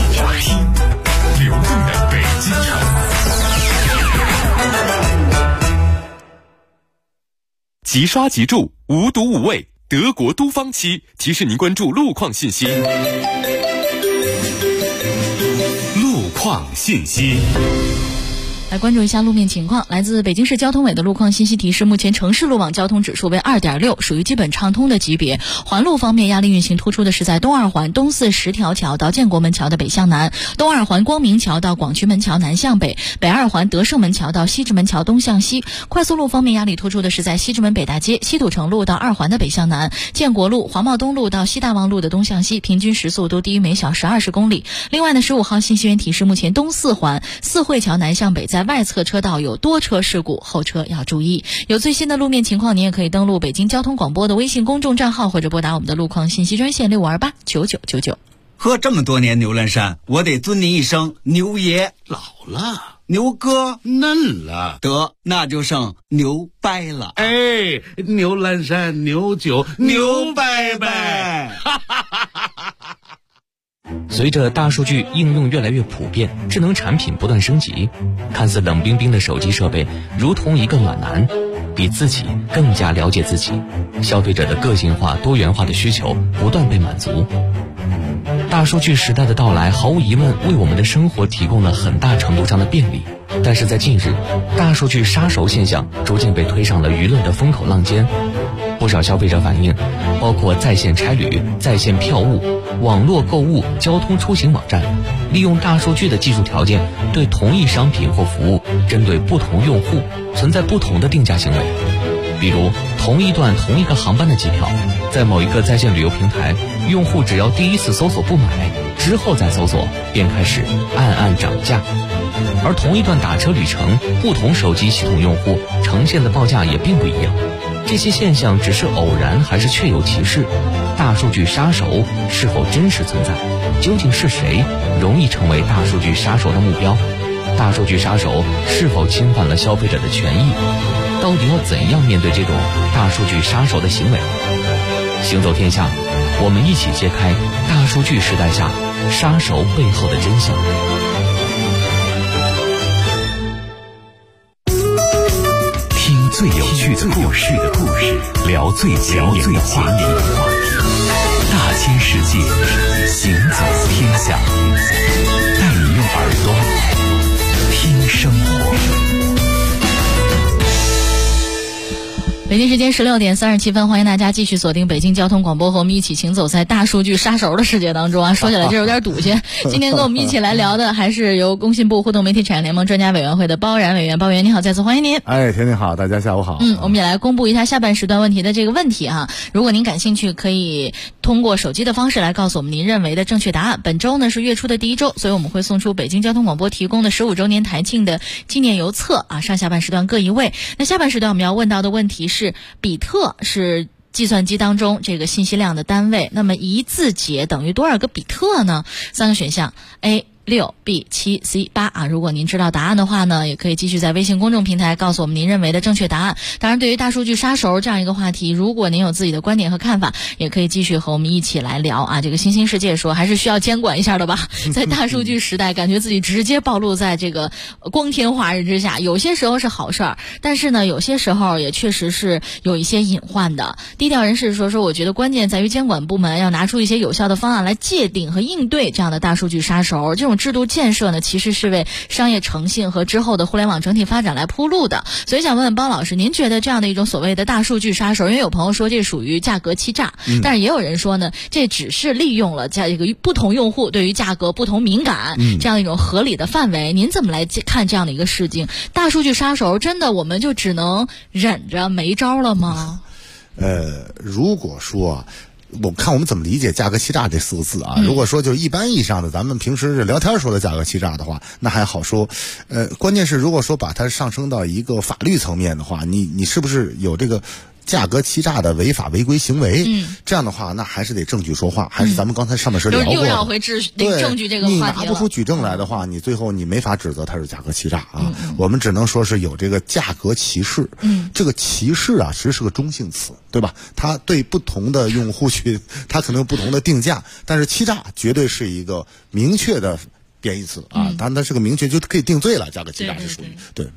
即刷即住，无毒无味，德国都芳漆提示您关注路况信息。路况信息。 来关注一下路面情况。来自北京市交通委的路况信息提示，目前城市路网交通指数为 2.6， 属于基本畅通的级别。环路方面，压力运行突出的是在东二环东四十条桥到建国门桥的北向南，东二环光明桥到广渠门桥南向北，北二环德胜门桥到西直门桥东向西。快速路方面，压力突出的是在西直门北大街西土城路到二环的北向南，建国路黄茂东路到西大望路的东向西，平均时速都低于每小时20公里。另外呢，15号信息源提示，目前东四环四惠桥南向北在外侧车道有多车事故，后车要注意。有最新的路面情况，您也可以登录北京交通广播的微信公众账号，或者拨打我们的路况信息专线65289999。 喝这么多年牛栏山，我得尊您一声牛爷。 老了， 牛哥嫩了， 得那就剩牛掰了。 哎，牛栏山牛酒牛掰掰。 随着大数据应用越来越普遍，智能产品不断升级，看似冷冰冰的手机设备如同一个暖男，比自己更加了解自己。消费者的个性化多元化的需求不断被满足。大数据时代的到来，毫无疑问为我们的生活提供了很大程度上的便利。但是在近日，大数据杀熟现象逐渐被推上了娱乐的风口浪尖。不少消费者反映，包括在线差旅、在线票务、网络购物、交通出行网站，利用大数据的技术条件，对同一商品或服务，针对不同用户存在不同的定价行为。比如同一段同一个航班的机票，在某一个在线旅游平台，用户只要第一次搜索不买，之后再搜索便开始暗涨价。而同一段打车旅程，不同手机系统用户呈现的报价也并不一样。这些现象只是偶然还是确有其事？大数据杀手是否真实存在？究竟是谁容易成为大数据杀手的目标？大数据杀手是否侵犯了消费者的权益？到底要怎样面对这种大数据杀手的行为？行走天下，我们一起揭开大数据时代下杀手背后的真相。 听最有趣的故事，聊最前沿的话题。大千世界，行走天下，带你用耳朵听生活。 北京时间16点37分，欢迎大家继续锁定北京交通广播，和我们一起行走在大数据杀熟的世界当中啊！说起来这有点堵些。今天跟我们一起来聊的还是由工信部互动媒体产业联盟专家委员会的包然委员。包委员你好，再次欢迎您。 哎，田你好，大家下午好。 我们也来公布一下下半时段问题的这个问题啊。如果您感兴趣，可以通过手机的方式来告诉我们您认为的正确答案。本周呢是月初的第一周，所以我们会送出北京交通广播提供的15周年台庆的纪念邮册啊，上下半时段各一位。那下半时段我们要问到的问题是，比特是计算机当中这个信息量的单位，那么一字节等于多少个比特呢？3个选项 A6 B 7 C 8啊！如果您知道答案的话呢，也可以继续在微信公众平台告诉我们您认为的正确答案。当然，对于大数据杀熟这样一个话题，如果您有自己的观点和看法，也可以继续和我们一起来聊啊。这个新兴世界说还是需要监管一下的吧，在大数据时代，感觉自己直接暴露在这个光天化日之下，有些时候是好事儿，但是呢，有些时候也确实是有一些隐患的。低调人士说，我觉得关键在于监管部门要拿出一些有效的方案来界定和应对这样的大数据杀熟。这种制度建设呢，其实是为商业诚信和之后的互联网整体发展来铺路的。所以想问问包老师，您觉得这样的一种所谓的大数据杀手，因为有朋友说这属于价格欺诈，但是也有人说呢，这只是利用了这个不同用户对于价格不同敏感这样一种合理的范围。您怎么来看这样的一个事情？大数据杀手真的我们就只能忍着没招了吗？ 如果说我看我们怎么理解价格欺诈这4个字啊？如果说就是一般意义上的咱们平时聊天说的价格欺诈的话，那还好说。关键是如果说把它上升到一个法律层面的话，你是不是有这个价格欺诈的违法违规行为？这样的话，那还是得证据说话，还是咱们刚才上半时聊过的。 又绕回证据这个话题了。你拿不出举证来的话，你最后你没法指责它是价格欺诈啊。我们只能说是有这个价格歧视。这个歧视啊，其实是个中性词，对吧？它对不同的用户它可能有不同的定价，但是欺诈绝对是一个明确的贬义词啊。它是个明确就可以定罪了，价格欺诈是属于对。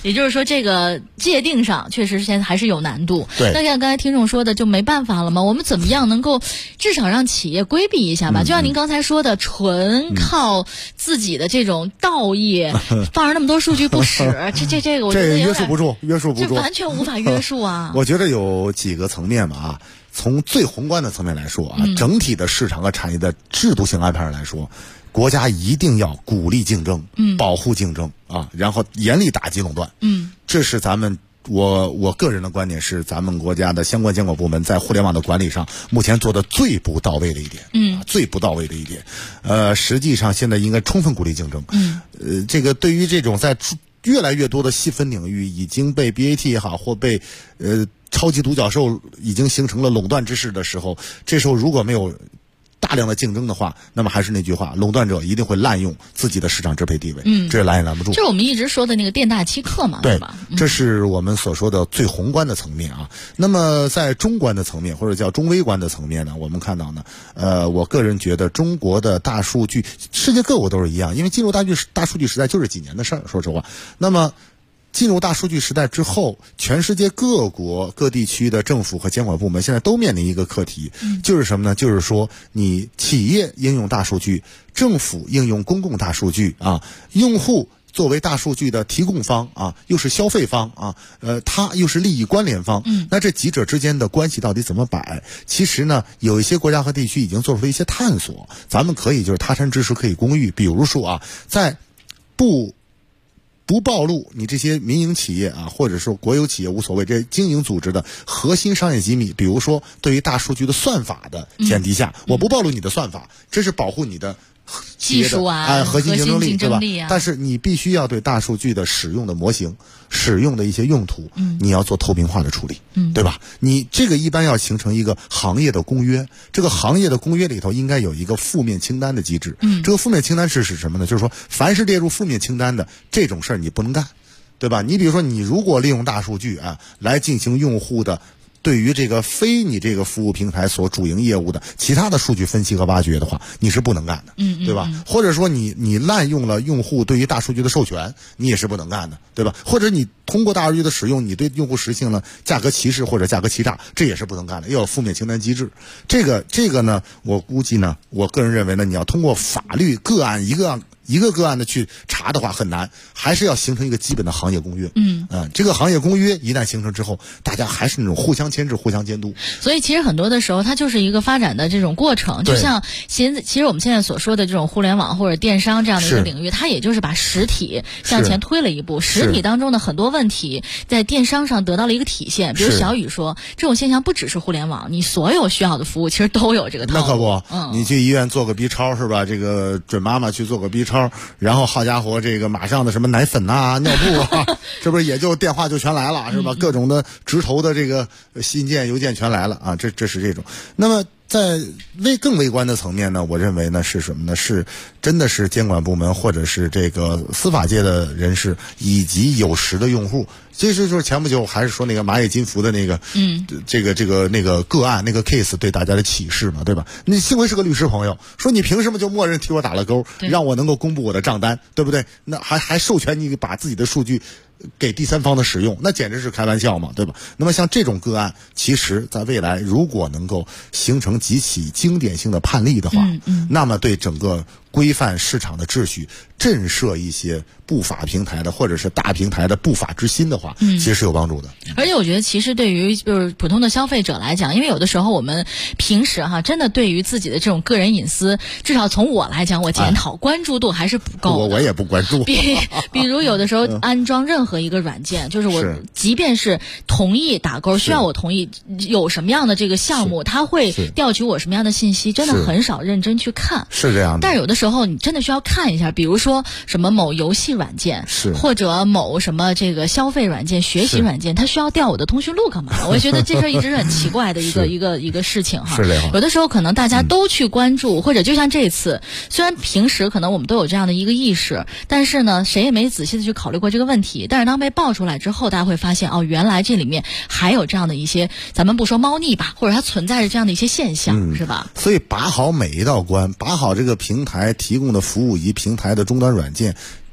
也就是说，这个界定上确实现在还是有难度。 对， 那像刚才听众说的，就没办法了吗？我们怎么样能够至少让企业规避一下吧？就像您刚才说的，纯靠自己的这种道义，放上那么多数据不使，这个我觉得约束不住， 这完全无法约束啊。 我觉得有几个层面吧啊。从最宏观的层面来说啊，整体的市场和产业的制度性安排上来说，国家一定要鼓励竞争，保护竞争啊，然后严厉打击垄断。这是我个人的观点，是咱们国家的相关监管部门在互联网的管理上目前做的最不到位的一点。最不到位的一点。实际上现在应该充分鼓励竞争。这个对于这种在越来越多的细分领域已经被 BAT 也好，或被超级独角兽已经形成了垄断之势的时候，这时候如果没有大量的竞争的话，那么还是那句话，垄断者一定会滥用自己的市场支配地位，这也拦也拦不住。 就是我们一直说的那个店大欺客嘛， 对吧？ 这是我们所说的最宏观的层面啊。那么在中观的层面，或者叫中微观的层面呢，我们看到呢，我个人觉得中国的大数据，世界各国都是一样，因为进入大数据时代就是几年的事儿，说实话。那么进入大数据时代之后，全世界各国各地区的政府和监管部门现在都面临一个课题，就是什么呢？就是说你企业应用大数据，政府应用公共大数据啊，用户作为大数据的提供方啊，又是消费方啊，它又是利益关联方，那这几者之间的关系到底怎么摆？其实呢，有一些国家和地区已经做出了一些探索，咱们可以就是他山之石可以攻玉，比如说啊，在不暴露你这些民营企业啊，或者说国有企业无所谓，这经营组织的核心商业机密，比如说对于大数据的算法的前提下，我不暴露你的算法，这是保护你的技术啊， 核心竞争力， 对吧？ 但是你必须要对大数据的使用的模型、使用的一些用途，你要做透明化的处理，对吧？你这个一般要形成一个行业的公约，这个行业的公约里头应该有一个负面清单的机制。这个负面清单是什么呢？就是说，凡是列入负面清单的这种事儿你不能干，对吧？你比如说，你如果利用大数据啊来进行用户的对于这个非你这个服务平台所主营业务的其他的数据分析和挖掘的话，你是不能干的，对吧？或者说你滥用了用户对于大数据的授权，你也是不能干的，对吧？或者你通过大数据的使用，你对用户实行了价格歧视或者价格欺诈，这也是不能干的，要有负面清单机制。这个呢，我估计呢，我个人认为呢，你要通过法律个案一个个案的去查的话很难，还是要形成一个基本的行业公约。这个行业公约一旦形成之后，大家还是那种互相牵制、互相监督。 所以其实很多的时候，它就是一个发展的这种过程。就像其实我们现在所说的这种互联网或者电商这样的一个领域，它也就是把实体向前推了一步。实体当中的很多问题，在电商上得到了一个体现。比如小雨说，这种现象不只是互联网，你所有需要的服务其实都有这个套路。 那可不，你去医院做个 B 超是吧？这个准妈妈去做个 B 超。然后好家伙，这个马上的什么奶粉啊、尿布啊，这不是也就电话就全来了是吧？各种的直投的这个信件、邮件全来了啊，这是这种。那么在更微观的层面呢，我认为呢是什么呢？是真的是监管部门或者是这个司法界的人士以及有识的用户。其实就是前不久还是说那个蚂蚁金服的那个，那个个案那个 case 对大家的启示嘛，对吧？你幸亏是个律师朋友，说你凭什么就默认替我打了勾，让我能够公布我的账单，对不对？那还授权你把自己的数据给第三方的使用，那简直是开玩笑嘛，对吧？那么像这种个案，其实在未来如果能够形成几起经典性的判例的话，那么对整个规范市场的秩序、震慑一些不法平台的或者是大平台的不法之心的话，其实是有帮助的。 而且我觉得，其实对于就是普通的消费者来讲，因为有的时候我们平时真的对于自己的这种个人隐私，至少从我来讲，我检讨关注度还是不够的。 我也不关注。 比如有的时候安装任何一个软件，就是我即便是同意打勾，需要我同意，有什么样的这个项目，它会调取我什么样的信息，真的很少认真去看。 是这样的。 但是有的时候你真的需要看一下，比如说什么某游戏软件，或者某什么这个消费软件、学习软件，它需要调我的通讯录干嘛？我觉得这事一直是很奇怪的一个事情哈。有的时候可能大家都去关注，或者就像这次，虽然平时可能我们都有这样的一个意识，但是呢，谁也没仔细的去考虑过这个问题。但是当被爆出来之后，大家会发现原来这里面还有这样的一些，咱们不说猫腻吧，或者它存在着这样的一些现象，是吧？ 所以把好每一道关，把好这个平台提供的服务以及平台的终端软件，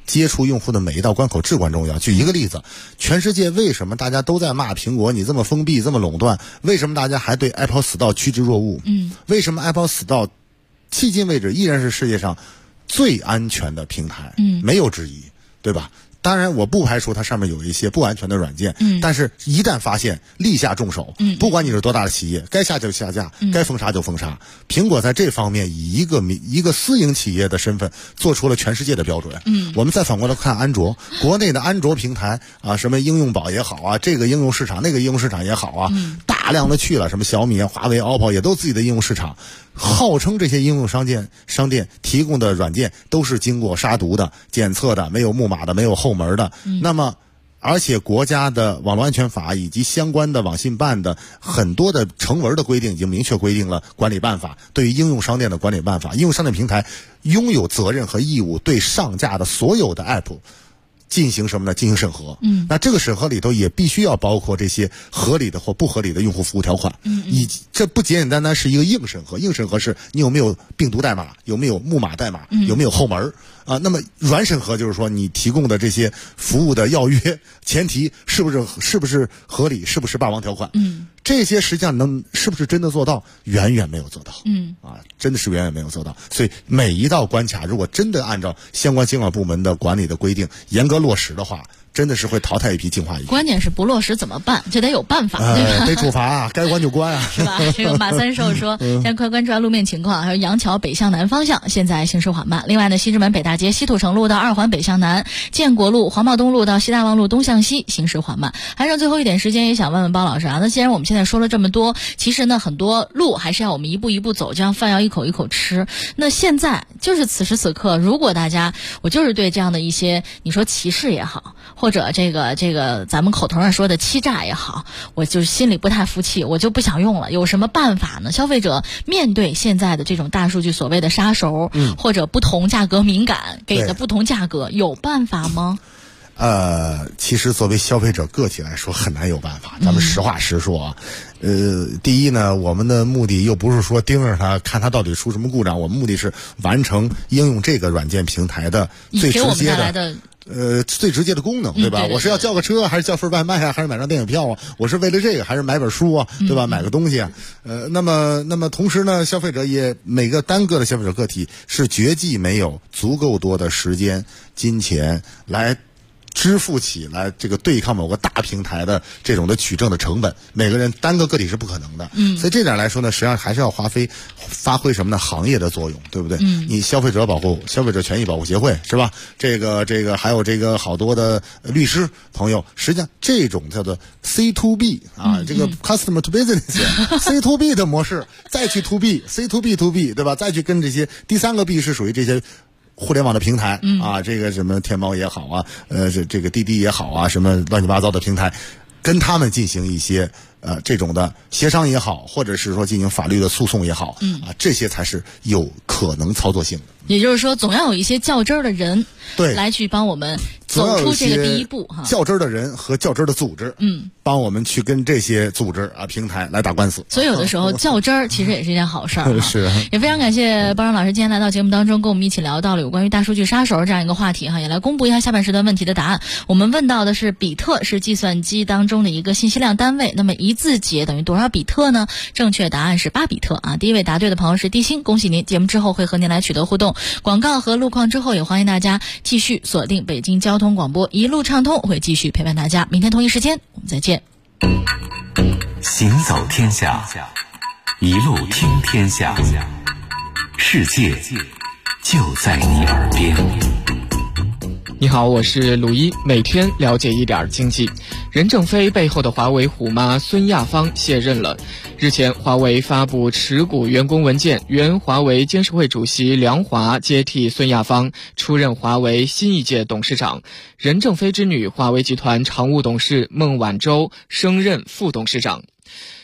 接触用户的每一道关口至关重要。举一个例子，全世界为什么大家都在骂苹果你这么封闭这么垄断，为什么大家还对 Apple Store 趋之若鹜？为什么 Apple Store 迄今为止依然是世界上最安全的平台？没有之一，对吧？当然我不排除它上面有一些不安全的软件，但是一旦发现立下重手，不管你是多大的企业，该下就下架，该封杀就封杀。苹果在这方面以一个私营企业的身份做出了全世界的标准。我们再反过来看安卓，国内的安卓平台啊，什么应用宝也好啊，这个应用市场那个应用市场也好啊，大量的去了，什么小米啊、华为、OPPO 也都自己的应用市场，号称这些应用商店提供的软件都是经过杀毒的、检测的，没有木马的，没有后门的。那么而且国家的网络安全法以及相关的网信办的很多的成文的规定已经明确规定了管理办法，对于应用商店的管理办法，应用商店平台拥有责任和义务对上架的所有的 app进行什么呢？进行审核。那这个审核里头也必须要包括这些合理的或不合理的用户服务条款。这不简简单单是一个硬审核，硬审核是你有没有病毒代码，有没有木马代码，有没有后门啊？那么软审核就是说你提供的这些服务的要约前提是不是合理，是不是霸王条款？这些实际上是不是真的做到？远远没有做到。真的是远远没有做到。所以每一道关卡如果真的按照相关监管部门的管理的规定严格落实的话，真的是会淘汰一批净化一批。 关键是不落实怎么办？这得有办法，对吧？ 得处罚啊，该关就关啊， 是吧？这个马三寿说，现在快关注路面情况，还有杨桥北向南方向现在行驶缓慢。另外呢，西直门北大街西土城路到二环北向南，建国路黄茂东路到西大望路东向西行驶缓慢。还剩最后一点时间，也想问问包老师啊，那既然我们现在说了这么多，其实呢很多路还是要我们一步一步走，这样饭要一口一口吃。那现在就是此时此刻，如果大家我就是对这样的一些你说歧视也好，或者这个咱们口头上说的欺诈也好，我就是心里不太服气，我就不想用了。有什么办法呢？消费者面对现在的这种大数据所谓的杀熟，或者不同价格敏感给的不同价格，有办法吗？ 其实作为消费者个体来说很难有办法，咱们实话实说啊。第一呢，我们的目的又不是说盯着它看它到底出什么故障，我们目的是完成应用这个软件平台的最直接的最直接的功能，对吧？我是要叫个车，还是叫份外卖啊，还是买张电影票啊？我是为了这个，还是买本书啊，对吧？买个东西啊？那么同时呢，消费者也每个单个的消费者个体是绝技没有足够多的时间、金钱来支付起来这个对抗某个大平台的这种的取证的成本，每个人单个个体是不可能的。所以这点来说呢，实际上还是要发挥什么呢？行业的作用，对不对？你消费者权益保护协会是吧？这个还有这个好多的律师朋友，实际上这种叫做 C to B 啊，这个 customer to business，C to B 的模式，再去 to B，C to B to B， 对吧？再去跟这些第三个 B 是属于这些互联网的平台啊，这个什么天猫也好啊，这个滴滴也好啊，什么乱七八糟的平台，跟他们进行一些这种的协商也好，或者是说进行法律的诉讼也好，这些才是有可能操作性的。 也就是说，总要有一些较真儿的人，对，来去帮我们走出这个第一步哈。 较真儿的人和较真儿的组织，帮我们去跟这些组织啊平台来打官司。 所以有的时候较真儿其实也是一件好事儿。 是， 也非常感谢包荣老师今天来到节目当中，跟我们一起聊到了有关于大数据杀手这样一个话题哈，也来公布一下下半时段问题的答案。我们问到的是比特是计算机当中的一个信息量单位，那么一字节等于多少比特呢？正确答案是8比特啊。第一位答对的朋友是地心，恭喜您！节目之后会和您来取得互动。广告和路况之后，也欢迎大家继续锁定北京交通广播，一路畅通会继续陪伴大家。明天同一时间我们再见。 行走天下，一路听天下，世界就在你耳边。 你好，我是鲁一，每天了解一点经济。任正非背后的华为虎妈孙亚芳卸任了。日前，华为发布持股员工文件，原华为监事会主席梁华接替孙亚芳出任华为新一届董事长。任正非之女华为集团常务董事孟晚舟升任副董事长。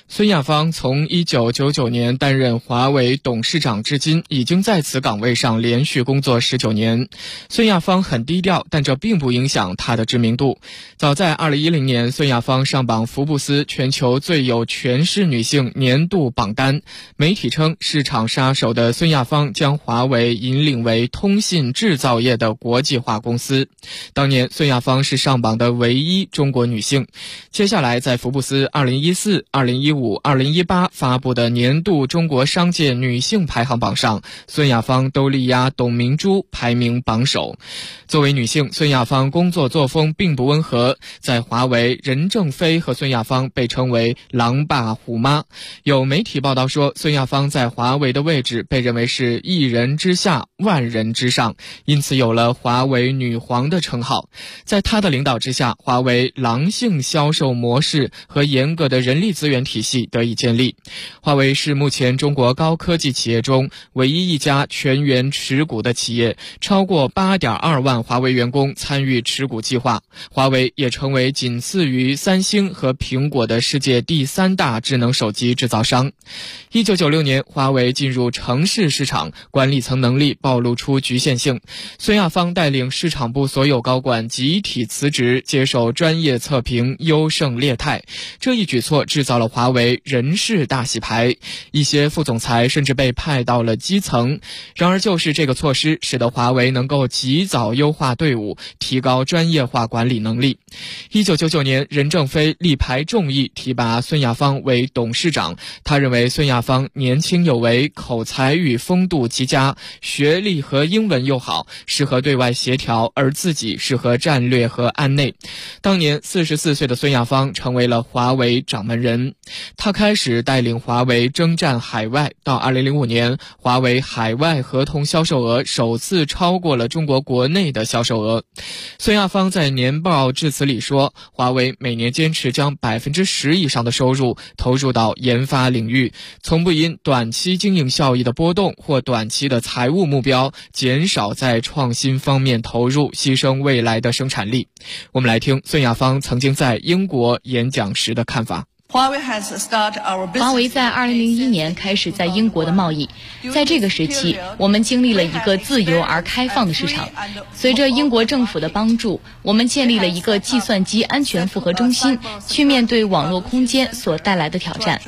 孙亚芳从1999年担任华为董事长至今，已经在此岗位上连续工作19年。孙亚芳很低调，但这并不影响她的知名度。早在2010年，孙亚芳上榜福布斯全球最有权势女性年度榜单。媒体称，市场杀手的孙亚芳将华为引领为通信制造业的国际化公司。当年，孙亚芳是上榜的唯一中国女性。接下来，在福布斯2014、2015、2018发布的年度中国商界女性排行榜上，孙亚芳都力压董明珠排名榜首。作为女性，孙亚芳工作作风并不温和，在华为，任正非和孙亚芳被称为狼爸虎妈。有媒体报道说，孙亚芳在华为的位置被认为是一人之下万人之上，因此有了华为女皇的称号。在她的领导之下，华为狼性销售模式和严格的人力资源体系得以建立。华为是目前中国高科技企业中唯一一家全员持股的企业，超过 8.2 万华为员工参与持股计划。华为也成为仅次于三星和苹果的世界第3大智能手机制造商。1996年，华为进入城市市场，管理层能力暴露出局限性。孙亚芳带领市场部所有高管集体辞职，接受专业测评，优胜劣汰。这一举措制造了华为人事大洗牌，一些副总裁甚至被派到了基层。然而就是这个措施，使得华为能够及早优化队伍，提高专业化管理能力。1999年，任正非力排众议提拔孙亚芳为董事长。他认为孙亚芳年轻有为，口才与风度极佳，学历和英文又好，适合对外协调，而自己适合战略和安内。当年44岁的孙亚芳成为了华为掌门人。他开始带领华为征战海外，到2005年，华为海外合同销售额首次超过了中国国内的销售额。孙亚芳在年报致辞里说，华为每年坚持将 10% 以上的收入投入到研发领域，从不因短期经营效益的波动或短期的财务目标减少在创新方面投入，牺牲未来的生产力。我们来听孙亚芳曾经在英国演讲时的看法。 华为在2001年开始在英国的贸易，在这个时期，我们经历了一个自由而开放的市场。随着英国政府的帮助，我们建立了一个计算机安全复合中心，去面对网络空间所带来的挑战。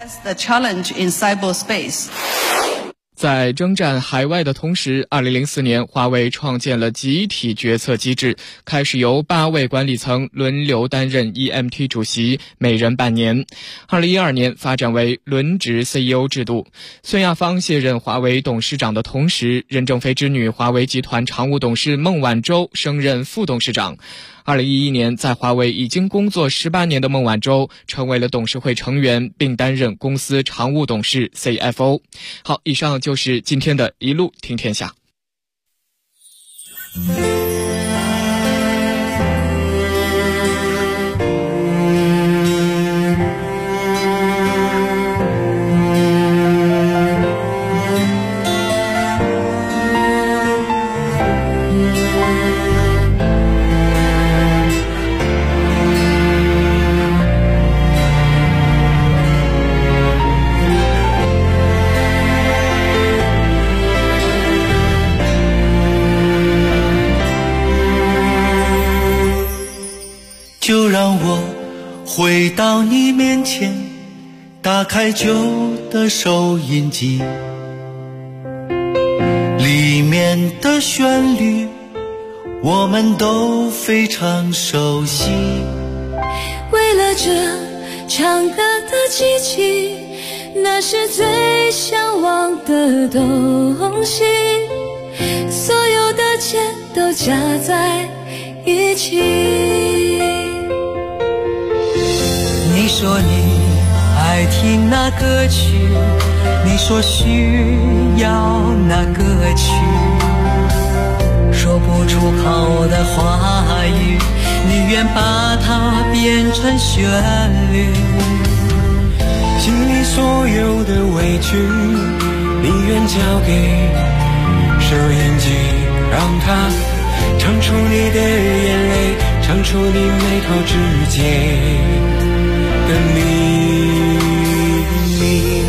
在征战海外的同时，2004年，华为创建了集体决策机制，开始由8位管理层轮流担任 EMT 主席，每人半年。2012年发展为轮值 CEO 制度。孙亚芳卸任华为董事长的同时，任正非之女华为集团常务董事孟晚舟升任副董事长。2011年，在华为已经工作18年的孟晚舟成为了董事会成员，并担任公司常务董事 CFO。 好，以上就是今天的一路听天下。 就让我回到你面前，打开旧的收音机，里面的旋律我们都非常熟悉。 为了这唱歌的机器，那是最向往的东西，所有的钱都加在一起。 你说你爱听那歌曲，你说需要那歌曲，说不出口的话语，你愿把它变成旋律。心里所有的委屈，你愿交给收音机，让它唱出你的眼泪，唱出你眉头之间的谜。 你。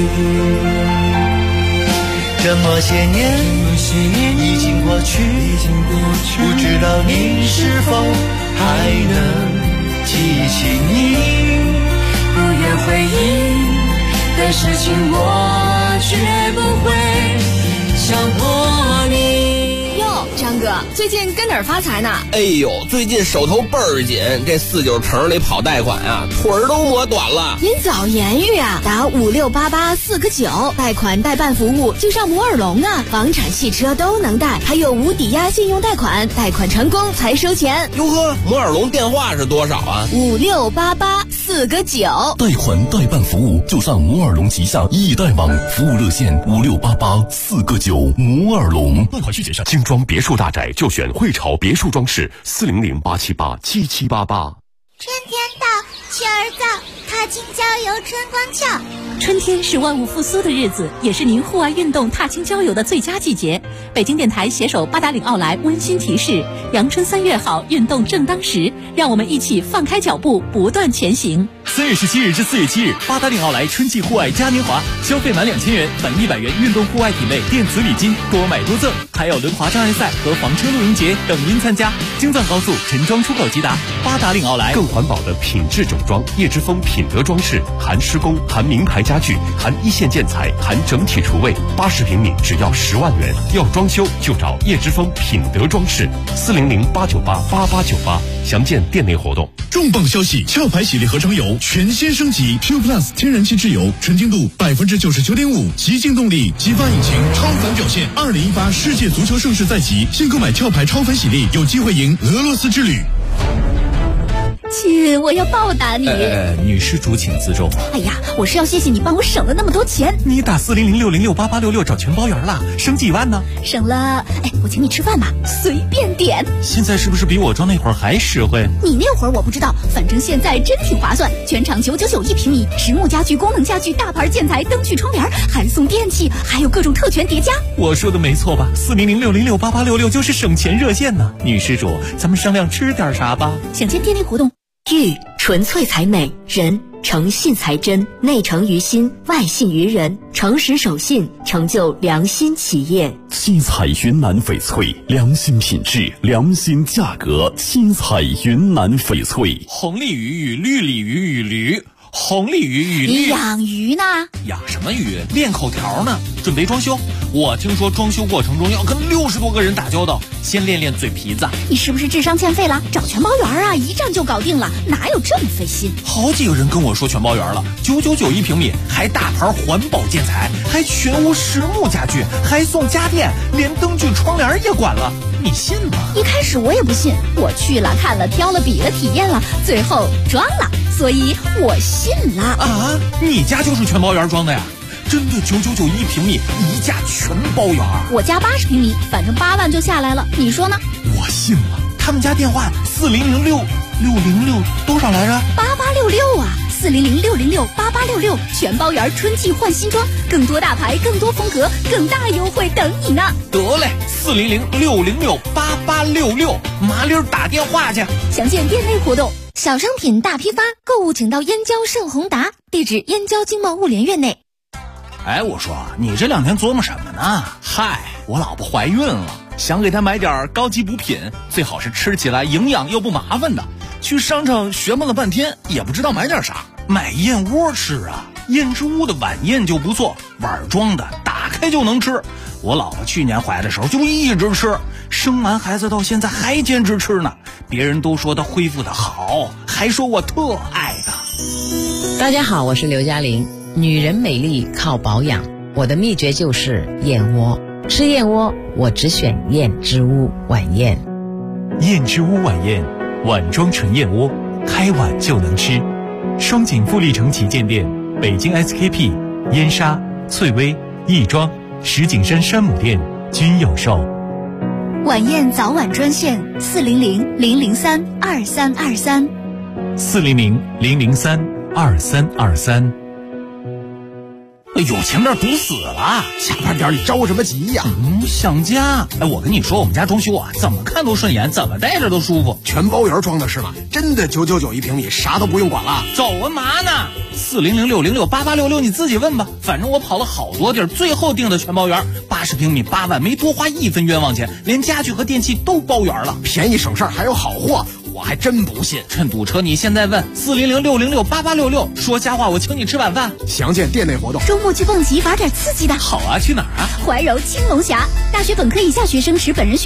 这么些年已经过去，不知道你是否还能记起你。 不愿回忆的事情，我绝不会强迫你。 张哥，最近跟哪儿发财呢？ 哎呦，最近手头倍儿紧，这49城里跑贷款啊，腿儿都磨短了。 您早言语啊，打5688-4个9，贷款代办服务就上摩尔龙啊，房产、汽车都能贷，还有无抵押信用贷款，贷款成功才收钱。 哟呵，摩尔龙电话是多少啊 ？5688-4个9。 贷款代办服务就上摩尔龙旗下易贷网，服务热线5688-4个9，摩尔龙。 贷款续写上。精装别墅大宅就选汇潮别墅装饰，400-878-7788。 春天到，雀儿造，踏青郊游春光俏。 春天是万物复苏的日子，也是您户外运动踏青郊游的最佳季节。北京电台携手八达岭奥莱温馨提示：阳春3月好，运动正当时，让我们一起放开脚步，不断前行。 3月17日至4月7日，八达岭奥莱春季户外嘉年华，消费满2000元返100元运动户外品类电子礼金，多买多赠，还有轮滑障碍赛和房车露营节等您参加。京藏高速陈庄出口直达，八达岭奥莱。 更环保的品质整装，叶之峰品德装饰，含施工，含名牌家具，含一线建材，含整体厨卫，80平米只要10万元，要装修就找叶之峰品德装饰，400-898-8898，详见店内活动。 重磅消息！壳牌洗涤合成油全新升级 Q Plus 天然气质油，纯净度99.5%，极净动力，激发引擎，超凡表现。2018世界足球盛世在即，新购买壳牌超凡洗涤，有机会赢俄罗斯之旅。 亲，我要报答你。 女施主请自重。 哎呀，我是要谢谢你帮我省了那么多钱。 你打400-606-8866找全包圆了，省几万呢？ 省了，我请你吃饭吧，随便点。 现在是不是比我装那会儿还实惠？ 你那会儿我不知道，反正现在真挺划算，全场999一平米，实木家具、功能家具、大牌建材、灯具、窗帘，还送电器，还有各种特权叠加。 我说的没错吧？400-606-8866就是省钱热线呢。女施主，咱们商量吃点啥吧？ 想见店内活动。 玉纯粹才美，人诚信才真，内诚于心，外信于人，诚实守信，成就良心企业。 七彩云南翡翠，良心品质，良心价格。七彩云南翡翠。 红鲤鱼与绿鲤鱼与驴。红鲤鱼与你养鱼呢？ 养什么鱼？练口条呢。准备装修，我听说装修过程中要跟60多个人打交道，先练练嘴皮子。 你是不是智商欠费了？找全包圆啊，一站就搞定了，哪有这么费心？ 好几个人跟我说全包圆了，999一平米，还大牌环保建材，还全屋实木家具，还送家电，连灯具窗帘也管了，你信吗？ 一开始我也不信，我去了看了挑了比了体验了，最后装了，所以我信了。 啊，你家就是全包圆装的呀？真的999一平米，一价全包圆。 我家80平米，反正8万就下来了，你说呢？ 我信了。他们家电话400-606多少来着 ？8866啊，400-606-8866，全包圆春季换新装，更多大牌，更多风格，更大优惠等你呢。 得嘞，400-606-8866，麻溜打电话去。 详见店内活动。小商品大批发，购物请到燕郊盛宏达，地址燕郊经贸物联院内。 我说你这2天琢磨什么呢？ 嗨，我老婆怀孕了，想给她买点高级补品，最好是吃起来营养又不麻烦的。去商场学问了半天，也不知道买点啥。买燕窝吃啊，燕之屋的晚宴就不错，碗装的，打开就能吃。我老婆去年怀的时候就一直吃，生完孩子到现在还坚持吃呢。别人都说她恢复的好，还说我特爱她。 大家好，我是刘嘉玲。女人美丽靠保养，我的秘诀就是燕窝。吃燕窝，我只选燕之屋晚宴。 燕之屋晚宴，碗装纯燕窝，开碗就能吃。双井富力城旗舰店、北京 SKP、燕莎、翠微、亦庄、石景山山姆店均有售。 晚宴早晚专线400-003-2323 400-003-2323。 有钱面堵死了， 下班点你着什么急呀？ 想家。我跟你说，我们家装修啊，怎么看都顺眼，怎么待着都舒服。 全包圆装的是吗？真的999一平米，啥都不用管了。 走啊嘛呢？4006068866，你自己问吧。反正我跑了好多地儿，最后定的全包圆，80平米8万，没多花1分冤枉钱，连家具和电器都包圆了， 便宜省事儿还有好货。我还真不信， 趁堵车你现在问4006068866，说瞎话我请你吃晚饭。 详见店内活动。 周末去蹦极，玩点刺激的。 好啊，去哪儿啊？ 怀柔青龙峡，大学本科以下学生持本人